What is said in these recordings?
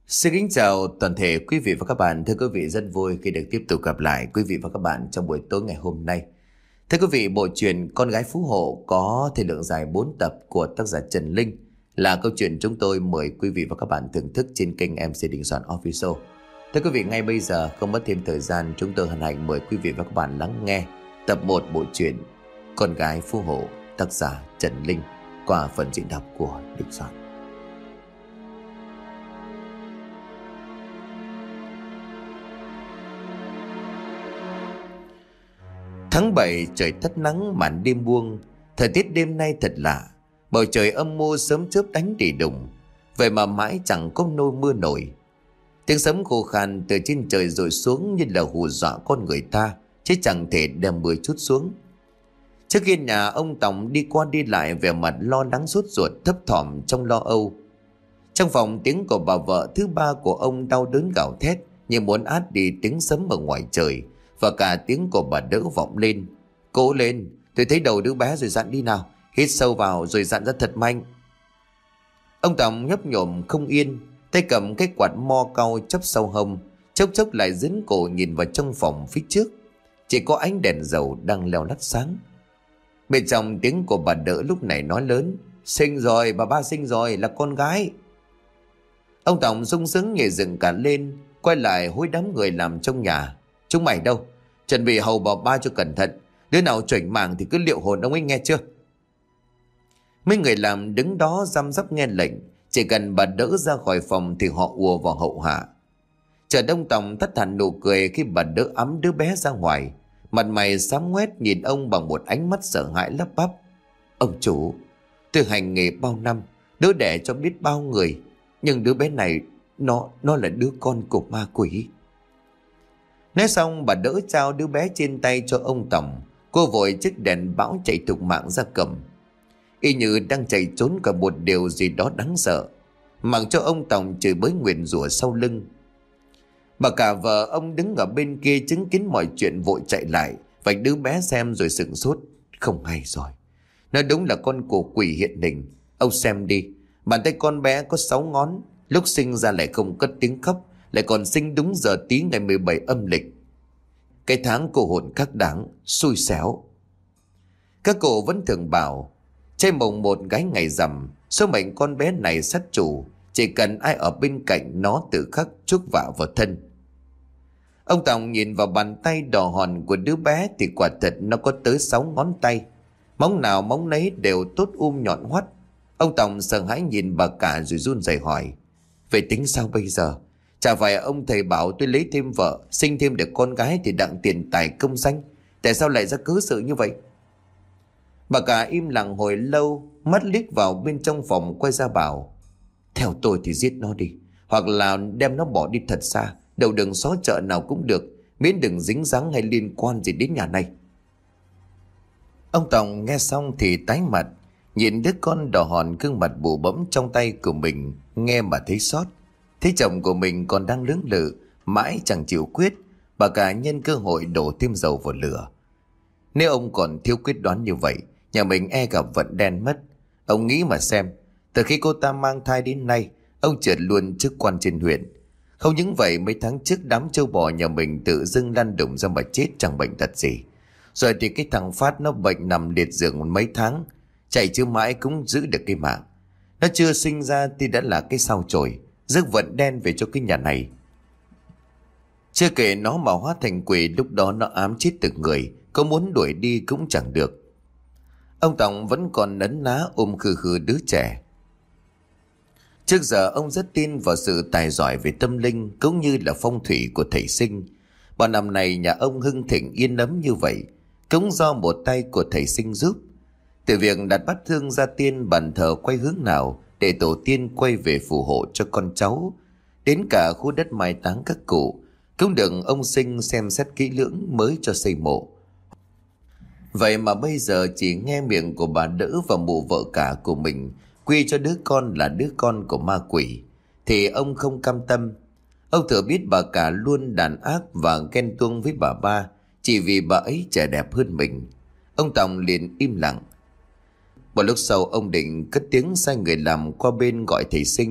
Xin kính chào toàn thể quý vị và các bạn. Thưa quý vị, rất vui khi được tiếp tục gặp lại quý vị và các bạn trong buổi tối ngày hôm nay. Thưa quý vị, bộ truyện Con gái Phú Hộ có thời lượng dài 4 tập của tác giả Trần Linh là câu chuyện chúng tôi mời quý vị và các bạn thưởng thức trên kênh MC Đình Soạn Official. Thưa quý vị, ngay bây giờ không mất thêm thời gian, chúng tôi hân hạnh mời quý vị và các bạn lắng nghe tập 1 bộ truyện Con gái Phú Hộ, tác giả Trần Linh qua phần diễn đọc của Đình Soạn. Tháng 7 trời tắt nắng, màn đêm buông. Thời tiết đêm nay thật lạ, bầu trời âm mưu sớm chớp đánh rì đùng. Vậy mà mãi chẳng có nôi mưa nổi. Tiếng sấm khô khan từ trên trời rội xuống như là hù dọa con người ta, chứ chẳng thể đem mưa chút xuống. Trước khi nhà ông Tòng đi qua đi lại, vẻ mặt lo lắng sốt ruột, thấp thỏm trong lo âu. Trong phòng, tiếng của bà vợ thứ ba của ông đau đớn gào thét như muốn át đi tiếng sấm ở ngoài trời, và cả tiếng của bà đỡ vọng lên. Cố lên, tôi thấy đầu đứa bé rồi, dặn đi nào. Hít sâu vào rồi dặn ra thật mạnh. Ông Tòng nhấp nhổm không yên, tay cầm cái quạt mo cau chắp sau hông, chốc chốc lại dướn cổ nhìn vào trong phòng phía trước. Chỉ có ánh đèn dầu đang leo lắt sáng. Bên trong, tiếng của bà đỡ lúc này nói lớn: Sinh rồi, bà ba sinh rồi, là con gái. Ông Tòng sung sướng nhảy dựng cả lên, quay lại hối đám người làm trong nhà: Chúng mày đâu? Chuẩn bị hầu bà ba cho cẩn thận. Đứa nào chảnh màng thì cứ liệu hồn ông ấy, nghe chưa? Mấy người làm đứng đó răm rắp nghe lệnh. Chỉ cần bà đỡ ra khỏi phòng thì họ ùa vào hậu hạ. Chợt ông Tòng thất hẳn nụ cười khi bà đỡ ẵm đứa bé ra ngoài. Mặt mày xám ngoét nhìn ông bằng một ánh mắt sợ hãi lắp bắp: Ông chủ, tôi hành nghề bao năm, đỡ đẻ cho biết bao người, nhưng đứa bé này nó là đứa con của ma quỷ. Nói xong, bà đỡ trao đứa bé trên tay cho ông Tòng. Cô vội chiếc đèn bão chạy thục mạng ra cầm, y như đang chạy trốn cả một điều gì đó đáng sợ, mặc cho ông Tòng chửi bới nguyền rủa sau lưng. Bà cả vợ ông đứng ở bên kia chứng kiến mọi chuyện vội chạy lại vạch đứa bé xem rồi sửng sốt. Không hay rồi, nó đúng là con của quỷ hiện hình. Ông xem đi, bàn tay con bé có 6 ngón, lúc sinh ra lại không cất tiếng khóc, lại còn sinh đúng giờ tí ngày 17 âm lịch. Cái tháng cô hồn các đáng, xui xẻo. Các cụ vẫn thường bảo trai mồng 1 gái ngày rằm, số mệnh con bé này sát chủ, chỉ cần ai ở bên cạnh nó tự khắc chuốc vạ vào thân. Ông Tòng nhìn vào bàn tay đỏ hòn của đứa bé thì quả thật nó có tới 6 ngón tay, móng nào móng nấy đều tốt nhọn hoắt. Ông Tòng sợ hãi nhìn bà cả rồi run rẩy hỏi: Vậy tính sao bây giờ? Chả phải ông thầy bảo tôi lấy thêm vợ, sinh thêm được con gái thì đặng tiền tài công danh, tại sao lại ra cớ sự như vậy? Bà cả im lặng hồi lâu, mắt liếc vào bên trong phòng quay ra bảo: Theo tôi thì giết nó đi, hoặc là đem nó bỏ đi thật xa, đầu đường xó chợ nào cũng được, miễn đừng dính dáng hay liên quan gì đến nhà này. Ông Tòng nghe xong thì tái mặt, nhìn đứa con đỏ hòn gương mặt bụ bẫm trong tay của mình, nghe mà thấy xót. Thấy chồng của mình còn đang lưỡng lự mãi chẳng chịu quyết, bà cả nhân cơ hội đổ thêm dầu vào lửa. Nếu ông còn thiếu quyết đoán như vậy, nhà mình e gặp vận đen mất. Ông nghĩ mà xem, từ khi cô ta mang thai đến nay, ông trượt luôn chức quan trên huyện. Không những vậy, mấy tháng trước đám trâu bò nhà mình tự dưng lăn đùng ra mà chết chẳng bệnh tật gì. Rồi thì cái thằng Phát nó bệnh nằm liệt giường mấy tháng, chạy chứ mãi cũng giữ được cái mạng. Nó chưa sinh ra thì đã là cái sao chổi, rước vận đen về cho cái nhà này. Chưa kể nó mà hóa thành quỷ, lúc đó nó ám chết từng người, có muốn đuổi đi cũng chẳng được. Ông Tòng vẫn còn nấn ná ôm khư khư đứa trẻ. Trước giờ ông rất tin vào sự tài giỏi về tâm linh cũng như là phong thủy của thầy Sinh. Bao năm này nhà ông hưng thịnh yên ấm như vậy cũng do một tay của thầy Sinh giúp. Từ việc đặt bát hương gia tiên, bàn thờ quay hướng nào để tổ tiên quay về phù hộ cho con cháu, đến cả khu đất mai táng các cụ cũng được ông Sinh xem xét kỹ lưỡng mới cho xây mộ. Vậy mà bây giờ chỉ nghe miệng của bà đỡ và mụ vợ cả của mình quy cho đứa con là đứa con của ma quỷ, thì ông không cam tâm. Ông thừa biết bà cả luôn đàn ác và ghen tuông với bà ba chỉ vì bà ấy trẻ đẹp hơn mình. Ông Tòng liền im lặng. Một lúc sau, ông định cất tiếng sai người làm qua bên gọi thầy Sinh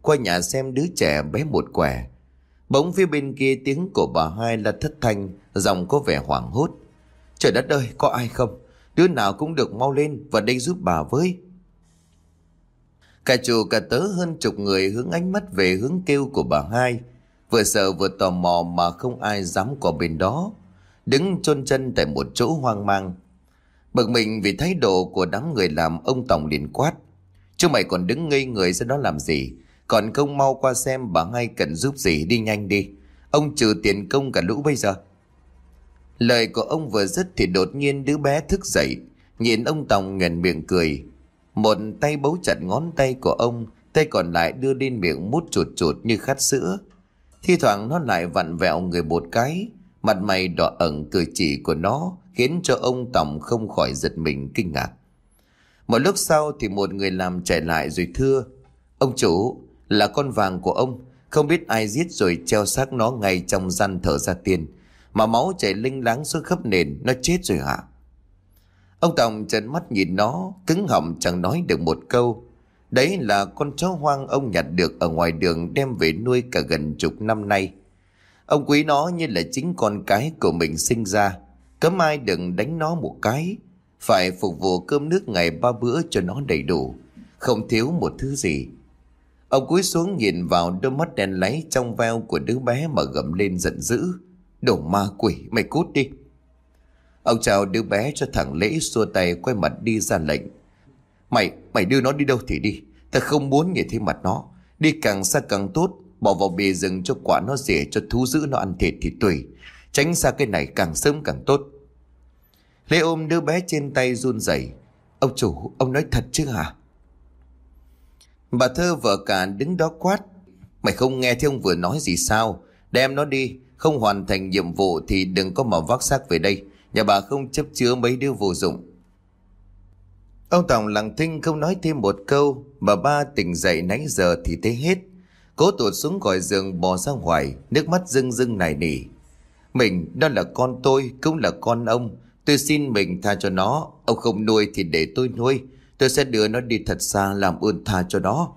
qua nhà xem đứa trẻ bé một quẻ. Bỗng phía bên kia tiếng của bà hai là thất thanh, giọng có vẻ hoảng hốt. Trời đất ơi, có ai không? Đứa nào cũng được mau lên và đây giúp bà với. Cả chủ cả tớ hơn chục người hướng ánh mắt về hướng kêu của bà hai, vừa sợ vừa tò mò mà không ai dám qua bên đó, đứng chôn chân tại một chỗ hoang mang. Bực mình vì thái độ của đám người làm, ông Tòng liền quát: Chứ mày còn đứng ngây người ra đó làm gì? Còn không mau qua xem bà hai cần giúp gì, đi nhanh đi. Ông trừ tiền công cả lũ bây giờ. Lời của ông vừa dứt thì đột nhiên đứa bé thức dậy, nhìn ông Tòng nhoẻn miệng cười. Một tay bấu chặt ngón tay của ông, tay còn lại đưa lên miệng mút chụt chụt như khát sữa. Thi thoảng nó lại vặn vẹo người một cái, mặt mày đỏ ẩn, cử chỉ của nó khiến cho ông Tòng không khỏi giật mình kinh ngạc. Một lúc sau thì một người làm chạy lại rồi thưa: Ông chủ, là con vàng của ông, không biết ai giết rồi treo xác nó ngay trong gian thờ gia tiên, mà máu chảy linh láng xuống khắp nền, nó chết rồi hả? Ông Tòng trợn mắt nhìn nó, cứng họng chẳng nói được một câu. Đấy là con chó hoang ông nhặt được ở ngoài đường đem về nuôi cả gần chục năm nay. Ông quý nó như là chính con cái của mình sinh ra, cấm ai đừng đánh nó một cái, phải phục vụ cơm nước ngày 3 bữa cho nó đầy đủ, không thiếu một thứ gì. Ông cúi xuống nhìn vào đôi mắt đen láy trong veo của đứa bé mà gầm lên giận dữ: Đồ ma quỷ, mày cút đi! Ông chào đứa bé cho thằng Lễ, xua tay quay mặt đi ra lệnh: Mày đưa nó đi đâu thì đi, ta không muốn nhìn thấy mặt nó. Đi càng xa càng tốt, bỏ vào bìa rừng cho quả nó rỉa, cho thú dữ nó ăn thịt thì tùy, tránh xa cái này càng sớm càng tốt. Lễ ôm đứa bé trên tay run rẩy: Ông chủ, ông nói thật chứ hả? Bà Thơ vợ cả đứng đó quát: Mày không nghe thấy ông vừa nói gì sao? Đem nó đi, không hoàn thành nhiệm vụ thì đừng có mà vác xác về đây. Nhà bà không chấp chứa mấy đứa vô dụng. Ông Tòng lặng thinh không nói thêm một câu. Bà ba tỉnh dậy nãy giờ thì thấy hết, cố tụt xuống khỏi giường bò ra ngoài, nước mắt rưng rưng nài nỉ: Mình, đó là con tôi, cũng là con ông. Tôi xin mình tha cho nó. Ông không nuôi thì để tôi nuôi. Tôi sẽ đưa nó đi thật xa làm ơn tha cho nó.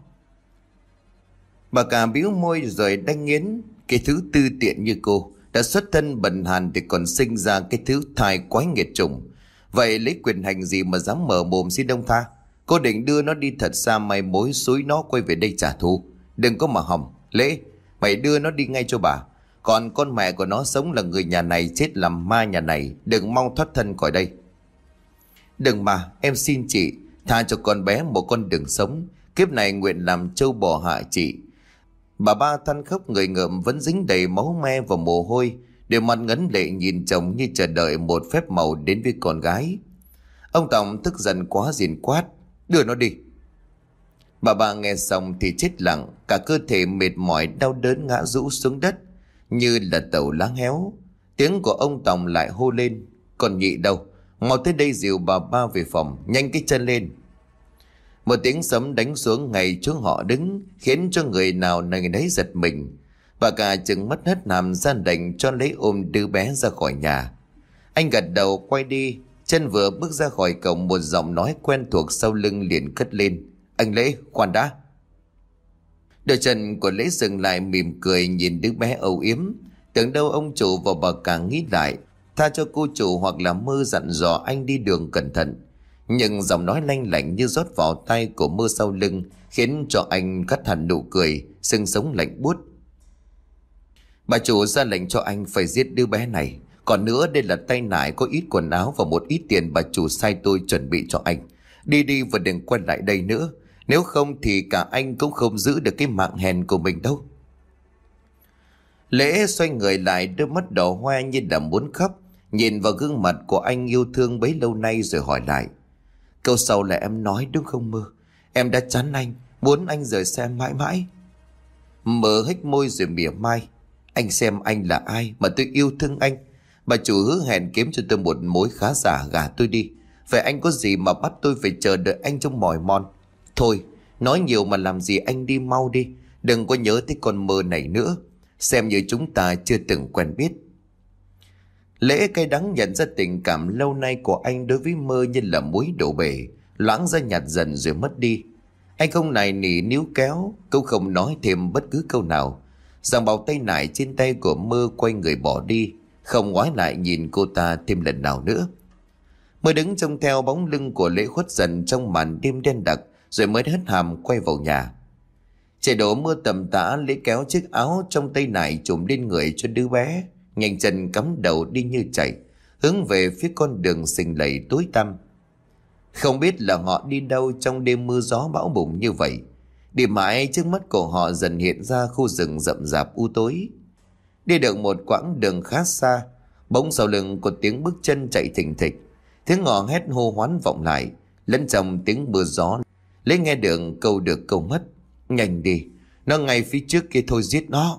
Bà cả bĩu môi rồi đanh nghiến: Cái thứ tư tiện như cô, đã xuất thân bần hàn thì còn sinh ra cái thứ thai quái nghiệt chủng. Vậy lấy quyền hành gì mà dám mở mồm xin ông tha? Cô định đưa nó đi thật xa, mày mối xúi nó quay về đây trả thù. Đừng có mà hỏng. Lễ, mày đưa nó đi ngay cho bà. Còn con mẹ của nó sống là người nhà này, chết làm ma nhà này, đừng mong thoát thân khỏi đây. Đừng mà, em xin chị, tha cho con bé một con đường sống. Kiếp này nguyện làm trâu bò hạ chị. Bà ba than khóc người ngợm, vẫn dính đầy máu me và mồ hôi, đều mặt ngấn lệ nhìn chồng như chờ đợi một phép màu đến với con gái. Ông Tòng tức giận quá liền quát: Đưa nó đi! Bà ba nghe xong thì chết lặng, cả cơ thể mệt mỏi đau đớn ngã rũ xuống đất như là tàu lá héo. Tiếng của ông Tòng lại hô lên: Còn nhị đâu, mau tới đây dìu bà ba về phòng, nhanh cái chân lên! Một tiếng sấm đánh xuống ngay chỗ họ đứng, khiến cho người nào người nấy giật mình. Bà cả chừng mất hết hàm ra lệnh cho lấy ôm đứa bé ra khỏi nhà. Anh gật đầu quay đi, chân vừa bước ra khỏi cổng, một giọng nói quen thuộc sau lưng liền cất lên: Anh Lễ, khoan đã! Đôi chân của Lễ dừng lại, mỉm cười nhìn đứa bé âu yếm. Tưởng đâu ông chủ và bà cả nghĩ lại, tha cho cô chủ hoặc là Mơ dặn dò anh đi đường cẩn thận. Nhưng giọng nói lanh lảnh như rót vào tay của Mơ sau lưng khiến cho anh cắt hẳn nụ cười, xương sống lạnh buốt. Bà chủ ra lệnh cho anh phải giết đứa bé này. Còn nữa, đây là tay nải có ít quần áo và một ít tiền bà chủ sai tôi chuẩn bị cho anh. Đi đi và đừng quay lại đây nữa, nếu không thì cả anh cũng không giữ được cái mạng hèn của mình đâu. Lễ xoay người lại, đôi mắt đỏ hoe như là muốn khóc, nhìn vào gương mặt của anh yêu thương bấy lâu nay rồi hỏi lại: Câu sau là em nói đúng không Mơ? Em đã chán anh, muốn anh rời xa em mãi mãi. Mơ hếch môi rồi mỉa mai: Anh xem anh là ai mà tôi yêu thương anh? Bà chủ hứa hẹn kiếm cho tôi một mối khá giả, gả tôi đi. Vậy anh có gì mà bắt tôi phải chờ đợi anh trong mỏi mòn? Thôi, nói nhiều mà làm gì, anh đi mau đi. Đừng có nhớ tới con Mơ này nữa, xem như chúng ta chưa từng quen biết. Lễ cay đắng nhận ra tình cảm lâu nay của anh đối với Mơ như là muối đổ bể, loãng ra nhạt dần rồi mất đi. Anh không nài nỉ níu kéo, cũng không nói thêm bất cứ câu nào. Giang bao tay nải trên tay của Mơ quay người bỏ đi, không ngoái lại nhìn cô ta thêm lần nào nữa. Mơ đứng trông theo bóng lưng của Lễ khuất dần trong màn đêm đen đặc, rồi mới hất hàm quay vào nhà. Trời đổ mưa tầm tã, Lễ kéo chiếc áo trong tay nải trùm lên người cho đứa bé, nhanh chân cắm đầu đi như chạy, hướng về phía con đường xình lầy tối tăm. Không biết là họ đi đâu trong đêm mưa gió bão bùng như vậy. Đi mãi trước mắt của họ dần hiện ra khu rừng rậm rạp u tối. Đi được một quãng đường khá xa, bỗng sau lưng có tiếng bước chân chạy thình thịch. Tiếng ngò hét hô hoán vọng lại, lẫn trong tiếng mưa gió. Lấy nghe được câu mất. Nhanh đi, nó ngay phía trước kia thôi, giết nó.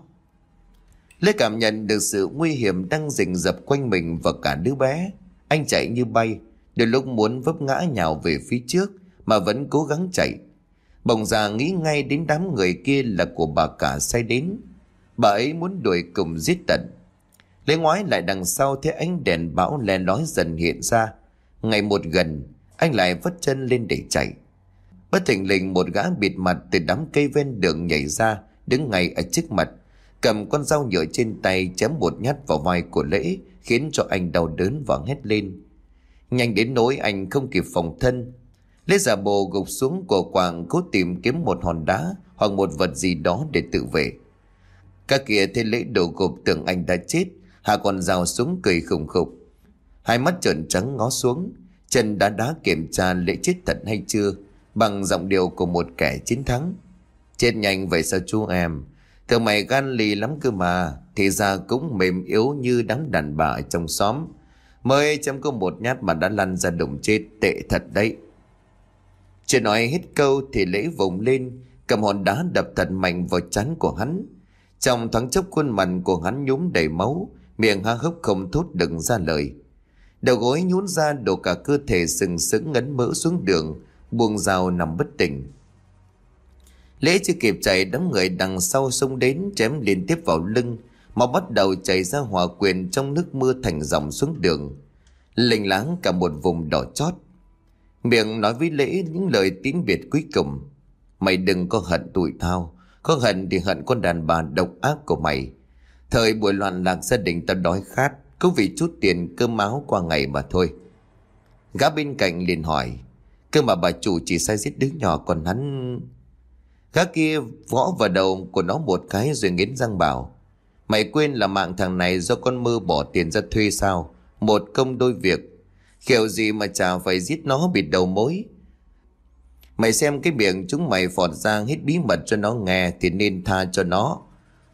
Lấy cảm nhận được sự nguy hiểm đang rình rập quanh mình và cả đứa bé. Anh chạy như bay, đôi lúc muốn vấp ngã nhào về phía trước mà vẫn cố gắng chạy. Bỗng già nghĩ ngay đến đám người kia là của bà cả sai đến. Bà ấy muốn đuổi cùng giết tận. Lấy ngoái lại đằng sau thấy ánh đèn bão le lói dần hiện ra. Ngày một gần, anh lại vất chân lên để chạy. Bất thình lình một gã bịt mặt từ đám cây ven đường nhảy ra, đứng ngay ở trước mặt, cầm con dao nhựa trên tay chém một nhát vào vai của Lễ, khiến cho anh đau đớn và hét lên. Nhanh đến nỗi anh không kịp phòng thân. Lễ giả bộ gục xuống của quạng, cố tìm kiếm một hòn đá hoặc một vật gì đó để tự vệ. Các kia thấy Lễ đổ gục tưởng anh đã chết, hạ con dao xuống cười khủng khục. Hai mắt trợn trắng ngó xuống, chân đá kiểm tra Lễ chết thật hay chưa, bằng giọng điệu của một kẻ chiến thắng. Chết nhanh vậy sao chú em? Thường mày gan lì lắm cơ mà, thì ra cũng mềm yếu như đám đàn bà ở trong xóm. Mới chấm có một nhát mà đã lăn ra đồng chết, tệ thật đấy. Chưa nói hết câu thì Lễ vùng lên, cầm hòn đá đập thật mạnh vào trán của hắn. Trong thoáng chốc khuôn mặt của hắn nhúm đầy máu, miệng há hốc không thốt đừng ra lời. Đầu gối nhún ra đổ cả cơ thể sừng sững ngấn mỡ xuống đường, buông dao nằm bất tỉnh. Lễ chưa kịp chạy, đám người đằng sau xông đến chém liên tiếp vào lưng, máu bắt đầu chảy ra hòa quyện trong nước mưa thành dòng xuống đường, lênh láng cả một vùng đỏ chót. Miệng nói với Lễ những lời tiếng biệt cuối cùng: mày đừng có hận tụi tao, có hận thì hận con đàn bà độc ác của mày. Thời buổi loạn lạc gia đình tao đói khát, cũng vì chút tiền cơm áo qua ngày mà thôi. Gã bên cạnh liền hỏi: cơ mà bà chủ chỉ sai giết đứa nhỏ, còn hắn... Gã kia võ vào đầu của nó một cái rồi nghiến răng bảo: mày quên là mạng thằng này do con Mơ bỏ tiền ra thuê sao? Một công đôi việc, kiểu gì mà chả phải giết nó bịt đầu mối. Mày xem cái miệng chúng mày phọt ra hết bí mật cho nó nghe thì nên tha cho nó.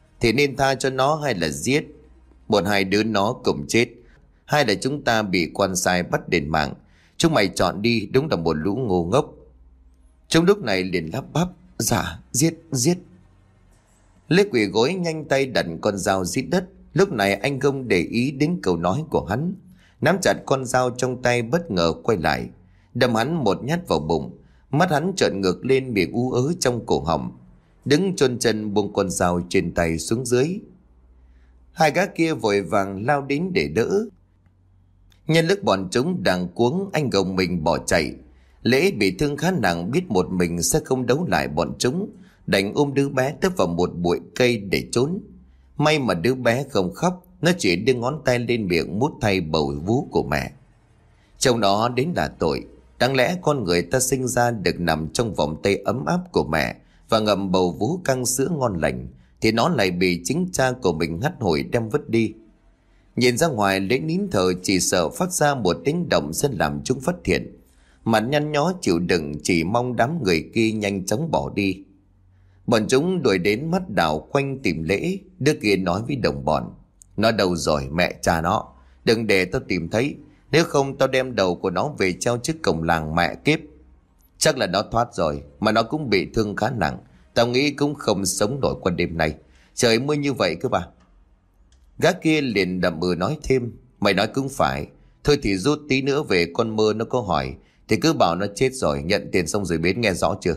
Hay là giết? Một hai đứa nó cùng chết, hay là chúng ta bị quan sai bắt đền mạng. Chúng mày chọn đi, đúng là một lũ ngu ngốc. Trong lúc này liền lắp bắp: dạ, giết. Lê quỳ gối nhanh tay đặt con dao dưới đất. Lúc này anh không để ý đến câu nói của hắn, nắm chặt con dao trong tay, bất ngờ quay lại đâm hắn một nhát vào bụng. Mắt hắn trợn ngược lên, miệng ú ớ trong cổ họng, đứng chôn chân buông con dao trên tay xuống dưới. Hai gã kia vội vàng lao đến để đỡ. Nhân lúc bọn chúng đang cuống, anh gồng mình bỏ chạy. Lễ bị thương khá nặng, biết một mình sẽ không đấu lại bọn chúng, đành ôm đứa bé tấp vào một bụi cây để trốn. May mà đứa bé không khóc, nó chỉ đưa ngón tay lên miệng mút thay bầu vú của mẹ. Trong đó đến là tội. Đáng lẽ con người ta sinh ra được nằm trong vòng tay ấm áp của mẹ và ngậm bầu vú căng sữa ngon lành, thì nó lại bị chính cha của mình hắt hủi đem vứt đi. Nhìn ra ngoài, Lễ nín thở, chỉ sợ phát ra một tiếng động sẽ làm chúng phát hiện. Mặt nhăn nhó chịu đựng, chỉ mong đám người kia nhanh chóng bỏ đi. Bọn chúng đuổi đến mắt đảo quanh tìm Lễ. Đứa kia nói với đồng bọn: nó đâu rồi mẹ cha nó, đừng để tao tìm thấy, nếu không tao đem đầu của nó về treo trước cổng làng mẹ kiếp. Chắc là nó thoát rồi, mà nó cũng bị thương khá nặng, tao nghĩ cũng không sống nổi qua đêm nay, trời mưa như vậy cơ bà. Gã kia liền đầm nói thêm: mày nói cũng phải, thôi thì rút tí nữa về con Mơ nó có hỏi thì cứ bảo nó chết rồi, nhận tiền xong rồi bến, nghe rõ chưa?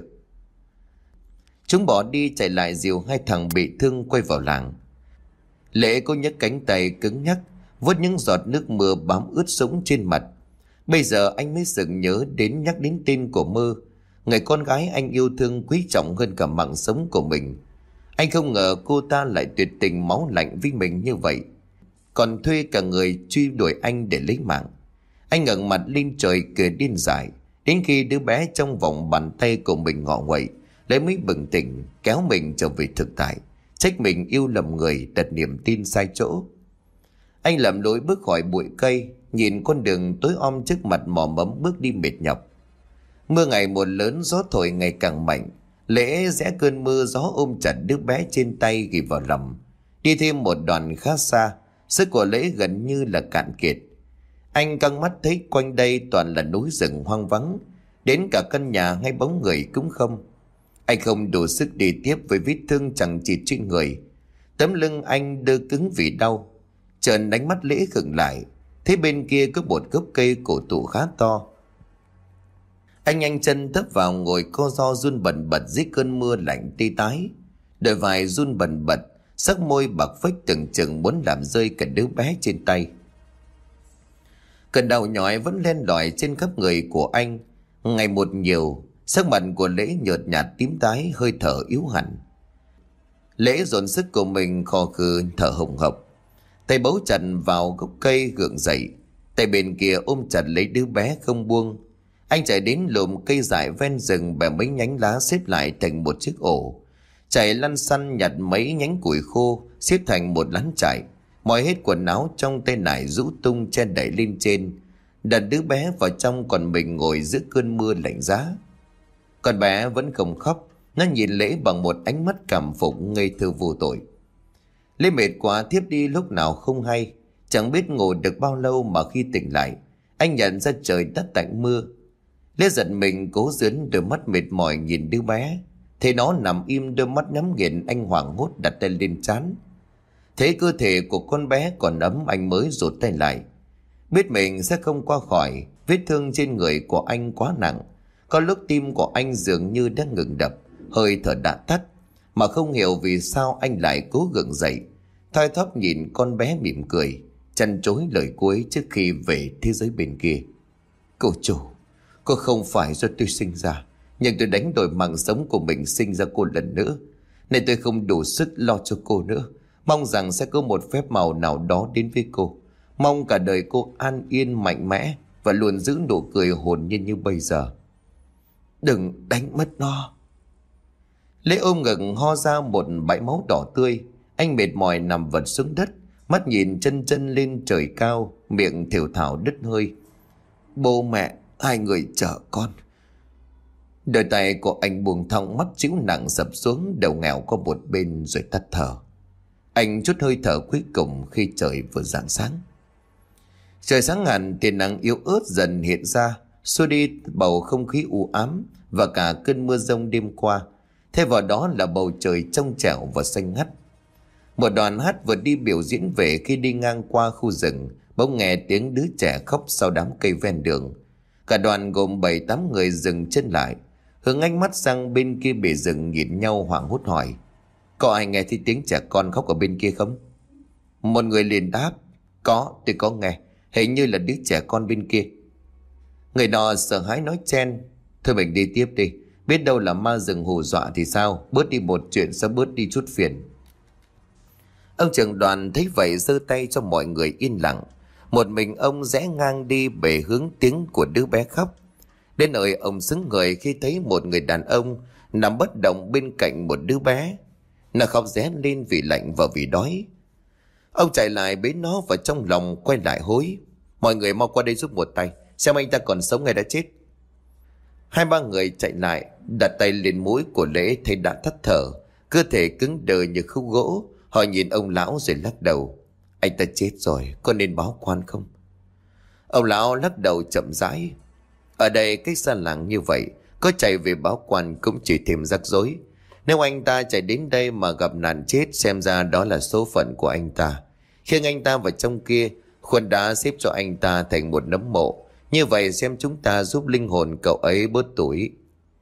Chúng bỏ đi, chạy lại dìu hai thằng bị thương quay vào làng. Lễ có nhấc cánh tay cứng nhắc, vuốt những giọt nước mưa bám ướt sũng trên mặt. Bây giờ anh mới sực nhớ đến, nhắc đến tên của Mơ. người con gái anh yêu thương quý trọng hơn cả mạng sống của mình. Anh không ngờ cô ta lại tuyệt tình máu lạnh với mình như vậy, còn thuê cả người truy đuổi anh để lấy mạng. Anh ngẩng mặt lên trời cười điên dại, đến khi đứa bé trong vòng bàn tay của mình ngọ nguậy lấy mới bừng tỉnh, kéo mình trở về thực tại, trách mình yêu lầm người, đặt niềm tin sai chỗ. Anh lầm lối bước khỏi bụi cây, nhìn con đường tối om trước mặt mò mẫm bước đi mệt nhọc. Mưa ngày một lớn, gió thổi ngày càng mạnh. Lễ rẽ cơn mưa gió ôm chặt đứa bé trên tay ghi vào lòng. Đi thêm một đoạn khá xa, sức của Lễ gần như là cạn kiệt. Anh căng mắt thấy quanh đây toàn là núi rừng hoang vắng, đến cả căn nhà hay bóng người cũng không. Anh không đủ sức đi tiếp với vết thương chẳng chịt trên người. Tấm lưng anh đơ cứng vì đau. Chợt đánh mắt Lễ khựng lại, thấy bên kia có một gốc cây cổ thụ khá to. Anh nhanh chân tấp vào ngồi co ro run bần bật dưới cơn mưa lạnh tê tái. Đôi vai run bần bật, sắc môi bạc phách từng chừng muốn làm rơi cả đứa bé trên tay. Cơn đau nhói vẫn len lỏi trên khắp người của anh, ngày một nhiều. Sắc mặt của Lễ nhợt nhạt tím tái, hơi thở yếu hẳn. Lễ dồn sức của mình khò khừ thở hổn hộc, tay bấu chặt vào gốc cây gượng dậy, tay bên kia ôm chặt lấy đứa bé không buông. Anh chạy đến lùm cây dại ven rừng, bẻ mấy nhánh lá xếp lại thành một chiếc ổ, chạy lăn xăn nhặt mấy nhánh củi khô xếp thành một lán trại, moi hết quần áo trong tay nải rũ tung che đẩy lên trên, đặt đứa bé vào trong, còn mình ngồi giữa cơn mưa lạnh giá. Con bé vẫn không khóc, nó nhìn Lễ bằng một ánh mắt cảm phục ngây thơ vô tội. Lễ mệt quá thiếp đi lúc nào không hay, chẳng biết ngủ được bao lâu mà khi tỉnh lại, anh nhận ra trời đất tạnh mưa. Lễ giật mình cố dướn đôi mắt mệt mỏi nhìn đứa bé, thấy nó nằm im đôi mắt nhắm nghiền, anh hoảng hốt đặt tay lên trán. Thấy cơ thể của con bé còn ấm, anh mới rụt tay lại. Biết mình sẽ không qua khỏi, vết thương trên người của anh quá nặng. Có lúc tim của anh dường như đang ngừng đập, hơi thở đã tắt, mà không hiểu vì sao anh lại cố gượng dậy, thoi thóp nhìn con bé mỉm cười, chăn chối lời cuối trước khi về thế giới bên kia. Cô chủ, cô không phải do tôi sinh ra, nhưng tôi đánh đổi mạng sống của mình sinh ra cô lần nữa, nên tôi không đủ sức lo cho cô nữa. Mong rằng sẽ có một phép màu nào đó đến với cô. Mong cả đời cô an yên, mạnh mẽ và luôn giữ nụ cười hồn nhiên như bây giờ. Đừng đánh mất nó. Lễ ôm ngực ho ra một bãi máu đỏ tươi. Anh mệt mỏi nằm vật xuống đất, mắt nhìn chân chân lên trời cao, miệng thều thào đứt hơi. Bố mẹ, hai người chở con. Đôi tay của anh buông thõng, mắt chịu nặng sập xuống, đầu nghèo qua một bên rồi tắt thở. Anh chút hơi thở cuối cùng khi trời vừa rạng sáng. Trời sáng hẳn, tia nắng yếu ớt dần hiện ra, xua đi bầu không khí u ám và cả cơn mưa giông đêm qua. Thay vào đó là bầu trời trong trẻo và xanh ngắt. Một đoàn hát vừa đi biểu diễn về, khi đi ngang qua khu rừng, bỗng nghe tiếng đứa trẻ khóc sau đám cây ven đường. Cả đoàn gồm 7-8 người dừng chân lại, hướng ánh mắt sang bên kia bìa rừng, nhìn nhau hoảng hốt hỏi: có ai nghe thấy tiếng trẻ con khóc ở bên kia không? Một người liền đáp: có, tôi có nghe, hình như là đứa trẻ con bên kia. Người nọ sợ hãi nói chen: thôi mình đi tiếp đi, biết đâu là ma rừng hù dọa thì sao, bớt đi một chuyện sẽ bớt đi chút phiền. Ông trưởng đoàn thấy vậy giơ tay cho mọi người yên lặng. Một mình ông rẽ ngang đi về hướng tiếng của đứa bé khóc. Đến nơi ông sững người khi thấy một người đàn ông nằm bất động bên cạnh một đứa bé. Nó khóc ré lên vì lạnh và vì đói. Ông chạy lại bế nó vào trong lòng, quay lại hối: mọi người mau qua đây giúp một tay, xem anh ta còn sống hay đã chết. 2-3 người chạy lại, đặt tay lên mũi của Lễ, thấy đã thắt thở, cơ thể cứng đờ như khúc gỗ. Họ nhìn ông lão rồi lắc đầu: anh ta chết rồi, có nên báo quan không? Ông lão lắc đầu chậm rãi: ở đây cách xa làng như vậy, có chạy về báo quan cũng chỉ thêm rắc rối. Nếu anh ta chạy đến đây mà gặp nạn chết, xem ra đó là số phận của anh ta. Khiêng anh ta vào trong kia, khuôn đá xếp cho anh ta thành một nấm mộ. Như vậy xem chúng ta giúp linh hồn cậu ấy bớt tủi.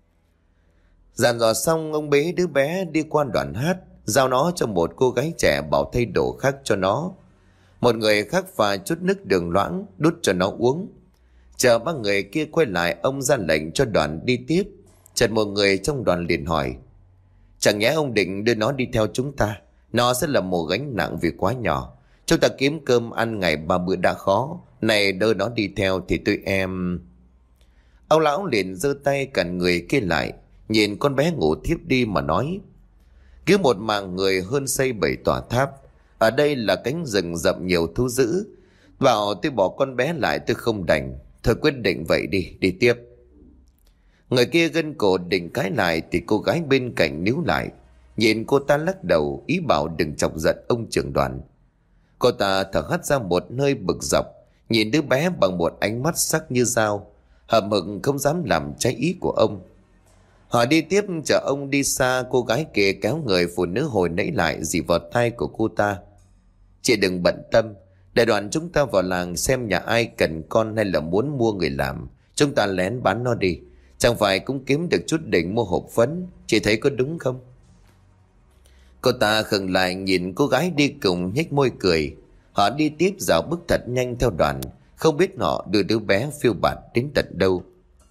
Dặn dò xong, ông bế đứa bé đi qua đoạn hát, giao nó cho một cô gái trẻ bảo thay đồ khác cho nó. Một người khác pha chút nước đường loãng đút cho nó uống. Chờ 3 người kia quay lại, ông ra lệnh cho đoàn đi tiếp. Chợt một người trong đoàn liền hỏi: chẳng nhẽ ông định đưa nó đi theo chúng ta? Nó sẽ là một gánh nặng vì quá nhỏ. Chúng ta kiếm cơm ăn ngày 3 bữa đã khó, này đưa nó đi theo thì tụi em... Ông lão liền giơ tay cản người kia lại, nhìn con bé ngủ thiếp đi mà nói: cứ một mạng người hơn xây 7 tòa tháp. Ở đây là cánh rừng rậm nhiều thú dữ, bảo tôi bỏ con bé lại tôi không đành. Thôi quyết định vậy đi, đi tiếp. Người kia gân cổ định cãi lại thì cô gái bên cạnh níu lại, nhìn cô ta lắc đầu ý bảo đừng chọc giận ông trưởng đoàn. Cô ta thở hắt ra một hơi bực dọc, nhìn đứa bé bằng một ánh mắt sắc như dao, hậm hực không dám làm trái ý của ông. Họ đi tiếp chờ ông đi xa. Cô gái kia kéo người phụ nữ hồi nãy lại dì vào tay của cô ta: chị đừng bận tâm, để đoàn chúng ta vào làng xem nhà ai cần con hay là muốn mua người làm, chúng ta lén bán nó đi, chẳng phải cũng kiếm được chút đỉnh mua hộp phấn. Chị thấy có đúng không? Cô ta khựng lại nhìn cô gái đi cùng, nhếch môi cười. Họ đi tiếp dạo bước thật nhanh theo đoàn, không biết họ đưa đứa bé phiêu bạt đến tận đâu.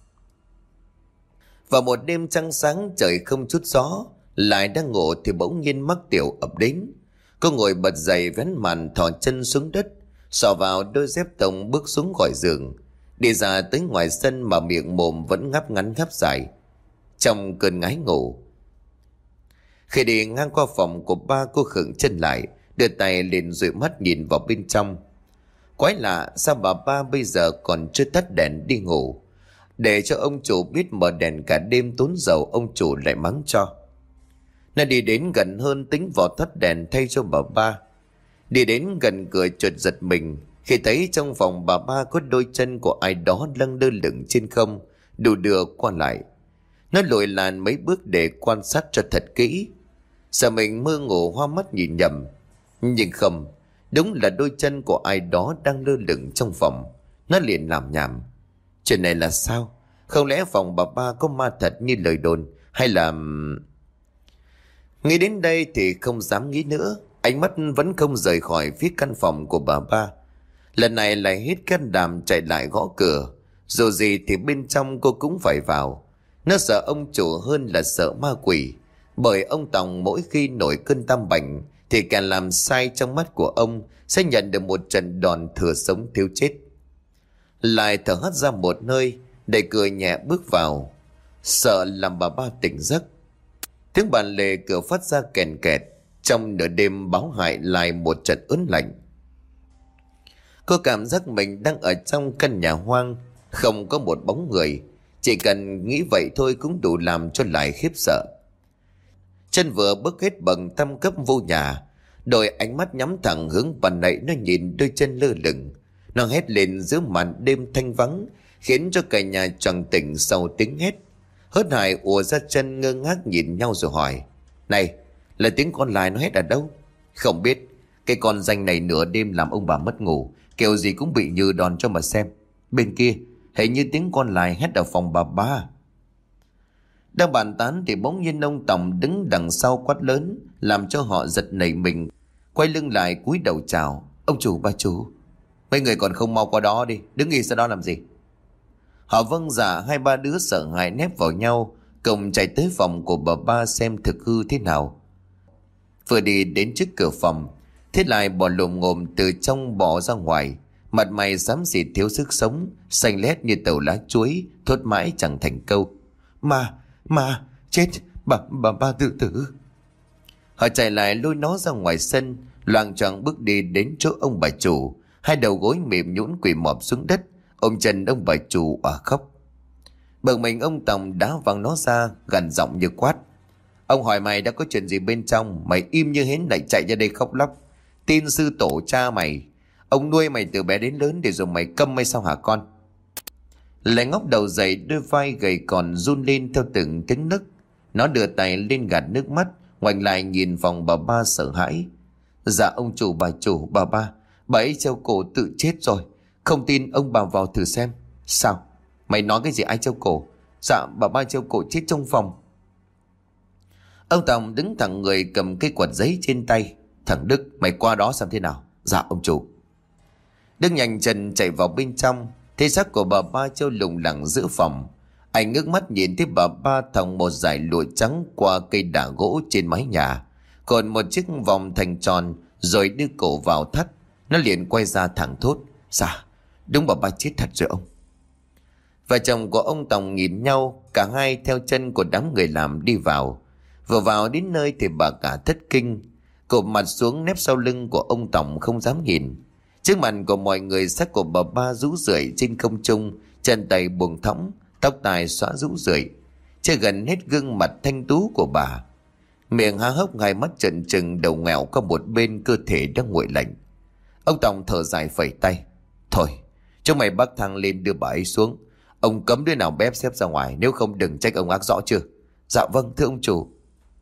Vào một đêm trăng sáng, trời không chút gió, lại đang ngủ thì bỗng nhiên mắc tiểu ập đến. Cô ngồi bật dậy vén màn thò chân xuống đất, xỏ vào đôi dép tông bước xuống khỏi giường, đi ra tới ngoài sân mà miệng mồm vẫn ngáp ngắn ngáp dài trong cơn ngái ngủ. Khi đi ngang qua phòng của ba, cô khựng chân lại, đưa tay lên dụi mắt nhìn vào bên trong. Quái lạ, sao bà ba bây giờ còn chưa tắt đèn đi ngủ? Để cho ông chủ biết mở đèn cả đêm tốn dầu, ông chủ lại mắng cho. Nó đi đến gần hơn tính vào tắt đèn thay cho bà ba. Đi đến gần cửa chợt giật mình khi thấy trong phòng bà ba có đôi chân của ai đó lâng lơ lửng trên không, đu đưa qua lại. Nó lùi làn mấy bước để quan sát cho thật kỹ, sợ mình mơ ngủ hoa mắt nhìn nhầm. Nhưng không, đúng là đôi chân của ai đó đang lơ lửng trong phòng. Nó liền làm nhảm: chuyện này là sao? Không lẽ phòng bà ba có ma thật như lời đồn, hay là... Nghĩ đến đây thì không dám nghĩ nữa, ánh mắt vẫn không rời khỏi phía căn phòng của bà ba. Lần này lại hết can đảm chạy lại gõ cửa. Dù gì thì bên trong cô cũng phải vào. Nó sợ ông chủ hơn là sợ ma quỷ, bởi ông Tòng mỗi khi nổi cơn tam bành thì càng làm sai trong mắt của ông sẽ nhận được một trận đòn thừa sống thiếu chết. Lại thở hắt ra một hơi, đẩy cửa nhẹ bước vào, sợ làm bà ba tỉnh giấc. Tiếng bàn lề cửa phát ra kèn kẹt, trong nửa đêm báo hại lại một trận ớn lạnh. Cô cảm giác mình đang ở trong căn nhà hoang, không có một bóng người. Chỉ cần nghĩ vậy thôi cũng đủ làm cho lại khiếp sợ. Chân vừa bước hết bậc tam cấp vô nhà, đôi ánh mắt nhắm thẳng hướng bàn nãy nó nhìn đôi chân lơ lửng. Nó hét lên giữa màn đêm thanh vắng, khiến cho cả nhà choàng tỉnh sau tiếng hét. Hớt hải ùa ra chân ngơ ngác nhìn nhau rồi hỏi: này, là tiếng con lai nó hét ở đâu? Không biết, cái con danh này nửa đêm làm ông bà mất ngủ, kiểu gì cũng bị như đòn cho mà xem. Bên kia hình như tiếng con lai hét ở phòng bà ba. Đang bàn tán thì bỗng nhiên ông Tòng đứng đằng sau quát lớn, làm cho họ giật nảy mình, quay lưng lại cúi đầu chào: ông chủ, bà chủ, mấy người còn không mau qua đó đi, đứng yên sau đó làm gì? Họ vâng dạ, hai ba đứa sợ hãi nép vào nhau, cùng chạy tới phòng của bà ba xem thực hư thế nào. Vừa đi đến trước cửa phòng, Thiết lại bò lồm ngồm từ trong bò ra ngoài, mặt mày xám xịt thiếu sức sống, xanh lét như tàu lá chuối, thốt mãi chẳng thành câu: Mà, chết, bà ba tự tử. Họ chạy lại lôi nó ra ngoài sân, loạng choạng bước đi đến chỗ ông bà chủ, hai đầu gối mềm nhũn quỳ mọp xuống đất, ôm chân ông bà chủ òa khóc. Bực mình ông Tòng đá văng nó ra, gằn giọng như quát: ông hỏi mày đã có chuyện gì bên trong, mày im như hến lại chạy ra đây khóc lóc. Tin sư tổ cha mày, ông nuôi mày từ bé đến lớn để rồi mày câm hay sao hả con? Lại ngóc đầu dậy, đôi vai gầy còn run lên theo từng tiếng nức. Nó đưa tay lên gạt nước mắt, ngoảnh lại nhìn phòng bà ba sợ hãi: dạ ông chủ, bà chủ, bà ba, bà ấy treo cổ tự chết rồi. Không tin ông bà vào thử xem. Sao? Mày nói cái gì, ai treo cổ? Dạ bà ba treo cổ chết trong phòng. Ông Tòng đứng thẳng người, cầm cây quạt giấy trên tay: thằng Đức, mày qua đó xem thế nào. Dạ ông chủ. Đức nhanh chân chạy vào bên trong, thấy xác của bà ba treo lủng lẳng giữa phòng. Anh ngước mắt nhìn thấy bà ba thòng một dải lụa trắng qua cây đả gỗ trên mái nhà, còn một chiếc vòng thành tròn, rồi đưa cổ vào thắt. Nó liền quay ra thẳng thốt: Dạ, đúng bà ba chết thật rồi ông. Vợ chồng của ông Tòng nhìn nhau, cả hai theo chân của đám người làm đi vào. Vừa vào đến nơi thì bà cả thất kinh, cụp mặt xuống nép sau lưng của ông Tòng không dám nhìn. Trước mặt của mọi người, xác của bà ba rũ rượi trên không trung, chân tay buông thõng, tóc tai xõa rũ rượi, che gần hết gương mặt thanh tú của bà. Miệng há hốc, hai mắt trợn trừng, đầu ngoẹo qua một bên, cơ thể đang nguội lạnh. Ông Tòng thở dài phẩy tay: Thôi, chúng mày bắt thang lên đưa bà ấy xuống. Ông cấm đứa nào bếp xếp ra ngoài, nếu không đừng trách ông ác, rõ chưa? Dạ vâng, thưa ông chủ.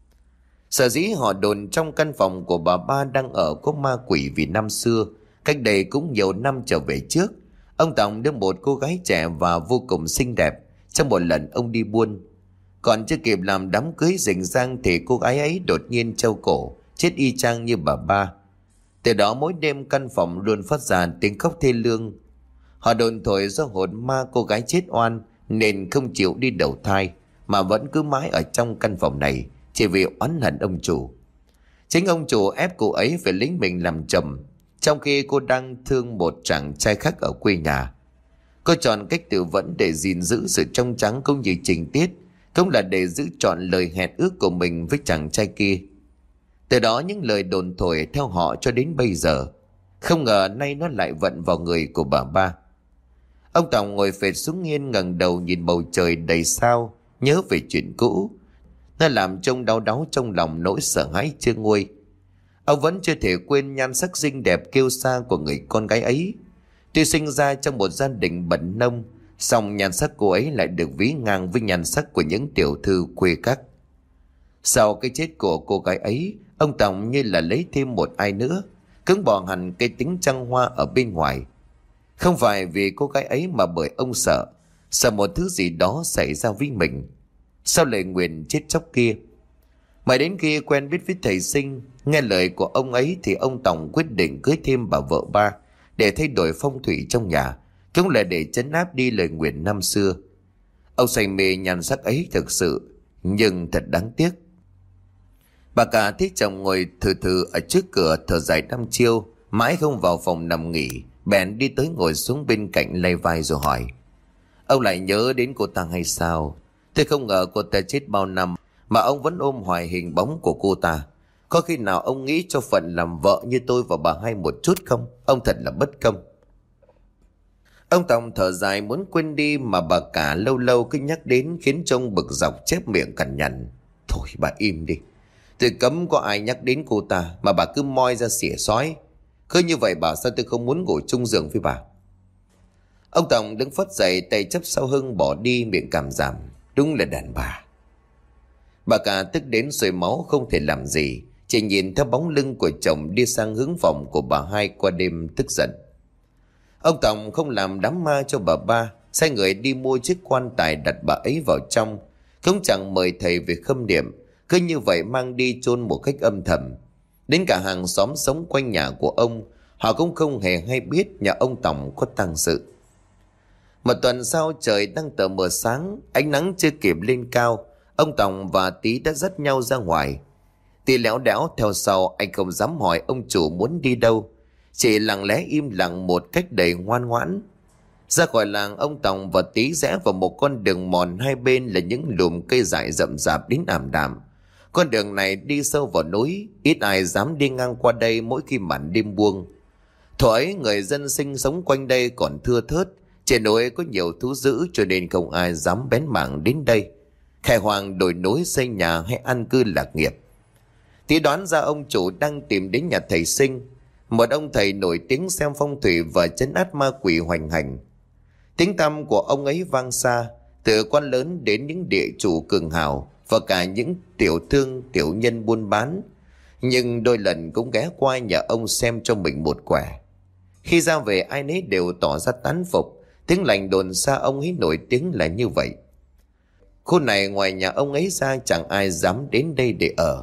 Sở dĩ họ đồn trong căn phòng của bà ba đang ở có ma quỷ vì năm xưa, cách đây cũng nhiều năm trở về trước, ông Tòng đưa một cô gái trẻ và vô cùng xinh đẹp trong một lần ông đi buôn. Còn chưa kịp làm đám cưới rình rang thì cô gái ấy đột nhiên treo cổ, chết y chang như bà ba. Từ đó mỗi đêm căn phòng luôn phát ra tiếng khóc thê lương. Họ đồn thổi do hồn ma cô gái chết oan nên không chịu đi đầu thai, mà vẫn cứ mãi ở trong căn phòng này, chỉ vì oán hận ông chủ. Chính ông chủ ép cô ấy phải lấy mình làm chồng, trong khi cô đang thương một chàng trai khác ở quê nhà. Cô chọn cách tự vẫn để gìn giữ sự trong trắng cũng như情tiết, cũng là để giữ trọn lời hẹn ước của mình với chàng trai kia. Từ đó những lời đồn thổi theo họ cho đến bây giờ. Không ngờ nay nó lại vận vào người của bà ba. Ông Tòng ngồi phệt xuống nghiêng, ngẩng đầu nhìn bầu trời đầy sao, nhớ về chuyện cũ. Nó làm trông đau đáu trong lòng nỗi sợ hãi chưa nguôi. Ông vẫn chưa thể quên nhan sắc xinh đẹp kiêu sa của người con gái ấy. Tuy sinh ra trong một gia đình bần nông, song nhan sắc cô ấy lại được ví ngang với nhan sắc của những tiểu thư khuê các. Sau cái chết của cô gái ấy, ông Tòng như là lấy thêm một ai nữa, cứng bỏ hẳn cái tính trăng hoa ở bên ngoài. Không phải vì cô gái ấy mà bởi ông sợ một thứ gì đó xảy ra với mình, sau lời nguyền chết chóc kia. Mãi đến khi quen biết với thầy Sinh, nghe lời của ông ấy, thì ông Tòng quyết định cưới thêm bà vợ ba để thay đổi phong thủy trong nhà, cũng là để trấn áp đi lời nguyền năm xưa. Ông say mê nhan sắc ấy thực sự, nhưng thật đáng tiếc. Bà cả thấy chồng ngồi thừ thừ ở trước cửa thở dài đăm chiêu, mãi không vào phòng nằm nghỉ, bèn đi tới ngồi xuống bên cạnh lay vai rồi hỏi: Ông lại nhớ đến cô ta hay sao? Tôi không ngờ cô ta chết bao năm mà ông vẫn ôm hoài hình bóng của cô ta. Có khi nào ông nghĩ cho phận làm vợ như tôi và bà hai một chút không? Ông thật là bất công. Ông Tòng thở dài muốn quên đi, mà bà cả lâu lâu cứ nhắc đến khiến trông bực dọc, chép miệng cằn nhằn: Thôi bà im đi. Tôi cấm có ai nhắc đến cô ta mà bà cứ moi ra xỉa xói. Cứ như vậy bảo sao tôi không muốn ngủ chung giường với bà. Ông Tòng đứng phất dậy, tay chấp sau hưng bỏ đi, miệng cảm giảm: Đúng là đàn bà. Bà cả tức đến sôi máu không thể làm gì, chỉ nhìn theo bóng lưng của chồng đi sang hướng phòng của bà hai qua đêm, tức giận. Ông Tòng không làm đám ma cho bà ba, sai người đi mua chiếc quan tài đặt bà ấy vào trong, không chẳng mời thầy về khâm niệm, cứ như vậy mang đi chôn một cách âm thầm. Đến cả hàng xóm sống quanh nhà của ông, họ cũng không hề hay biết nhà ông Tòng có tang sự. Một tuần sau, trời đang tờ mờ sáng, ánh nắng chưa kịp lên cao, ông Tòng và Tí đã dắt nhau ra ngoài. Tí léo đéo theo sau, anh không dám hỏi ông chủ muốn đi đâu, chỉ lặng lẽ im lặng một cách đầy ngoan ngoãn. Ra khỏi làng, ông Tòng và Tí rẽ vào một con đường mòn, hai bên là những lùm cây dại rậm rạp đến ảm đạm. Con đường này đi sâu vào núi, ít ai dám đi ngang qua đây mỗi khi màn đêm buông. Thuở ấy người dân sinh sống quanh đây còn thưa thớt, trên núi có nhiều thú dữ cho nên không ai dám bén mảng đến đây khai hoang đổi núi xây nhà hay an cư lạc nghiệp. Tí đoán ra ông chủ đang tìm đến nhà thầy Sinh, một ông thầy nổi tiếng xem phong thủy và trấn áp ma quỷ hoành hành. Tiếng tăm của ông ấy vang xa, từ quan lớn đến những địa chủ cường hào và cả những tiểu thương tiểu nhân buôn bán, nhưng đôi lần cũng ghé qua nhà ông xem cho mình một quẻ. Khi ra về ai nấy đều tỏ ra tán phục, tiếng lành đồn xa ông ấy nổi tiếng là như vậy. Khu này ngoài nhà ông ấy ra chẳng ai dám đến đây để ở.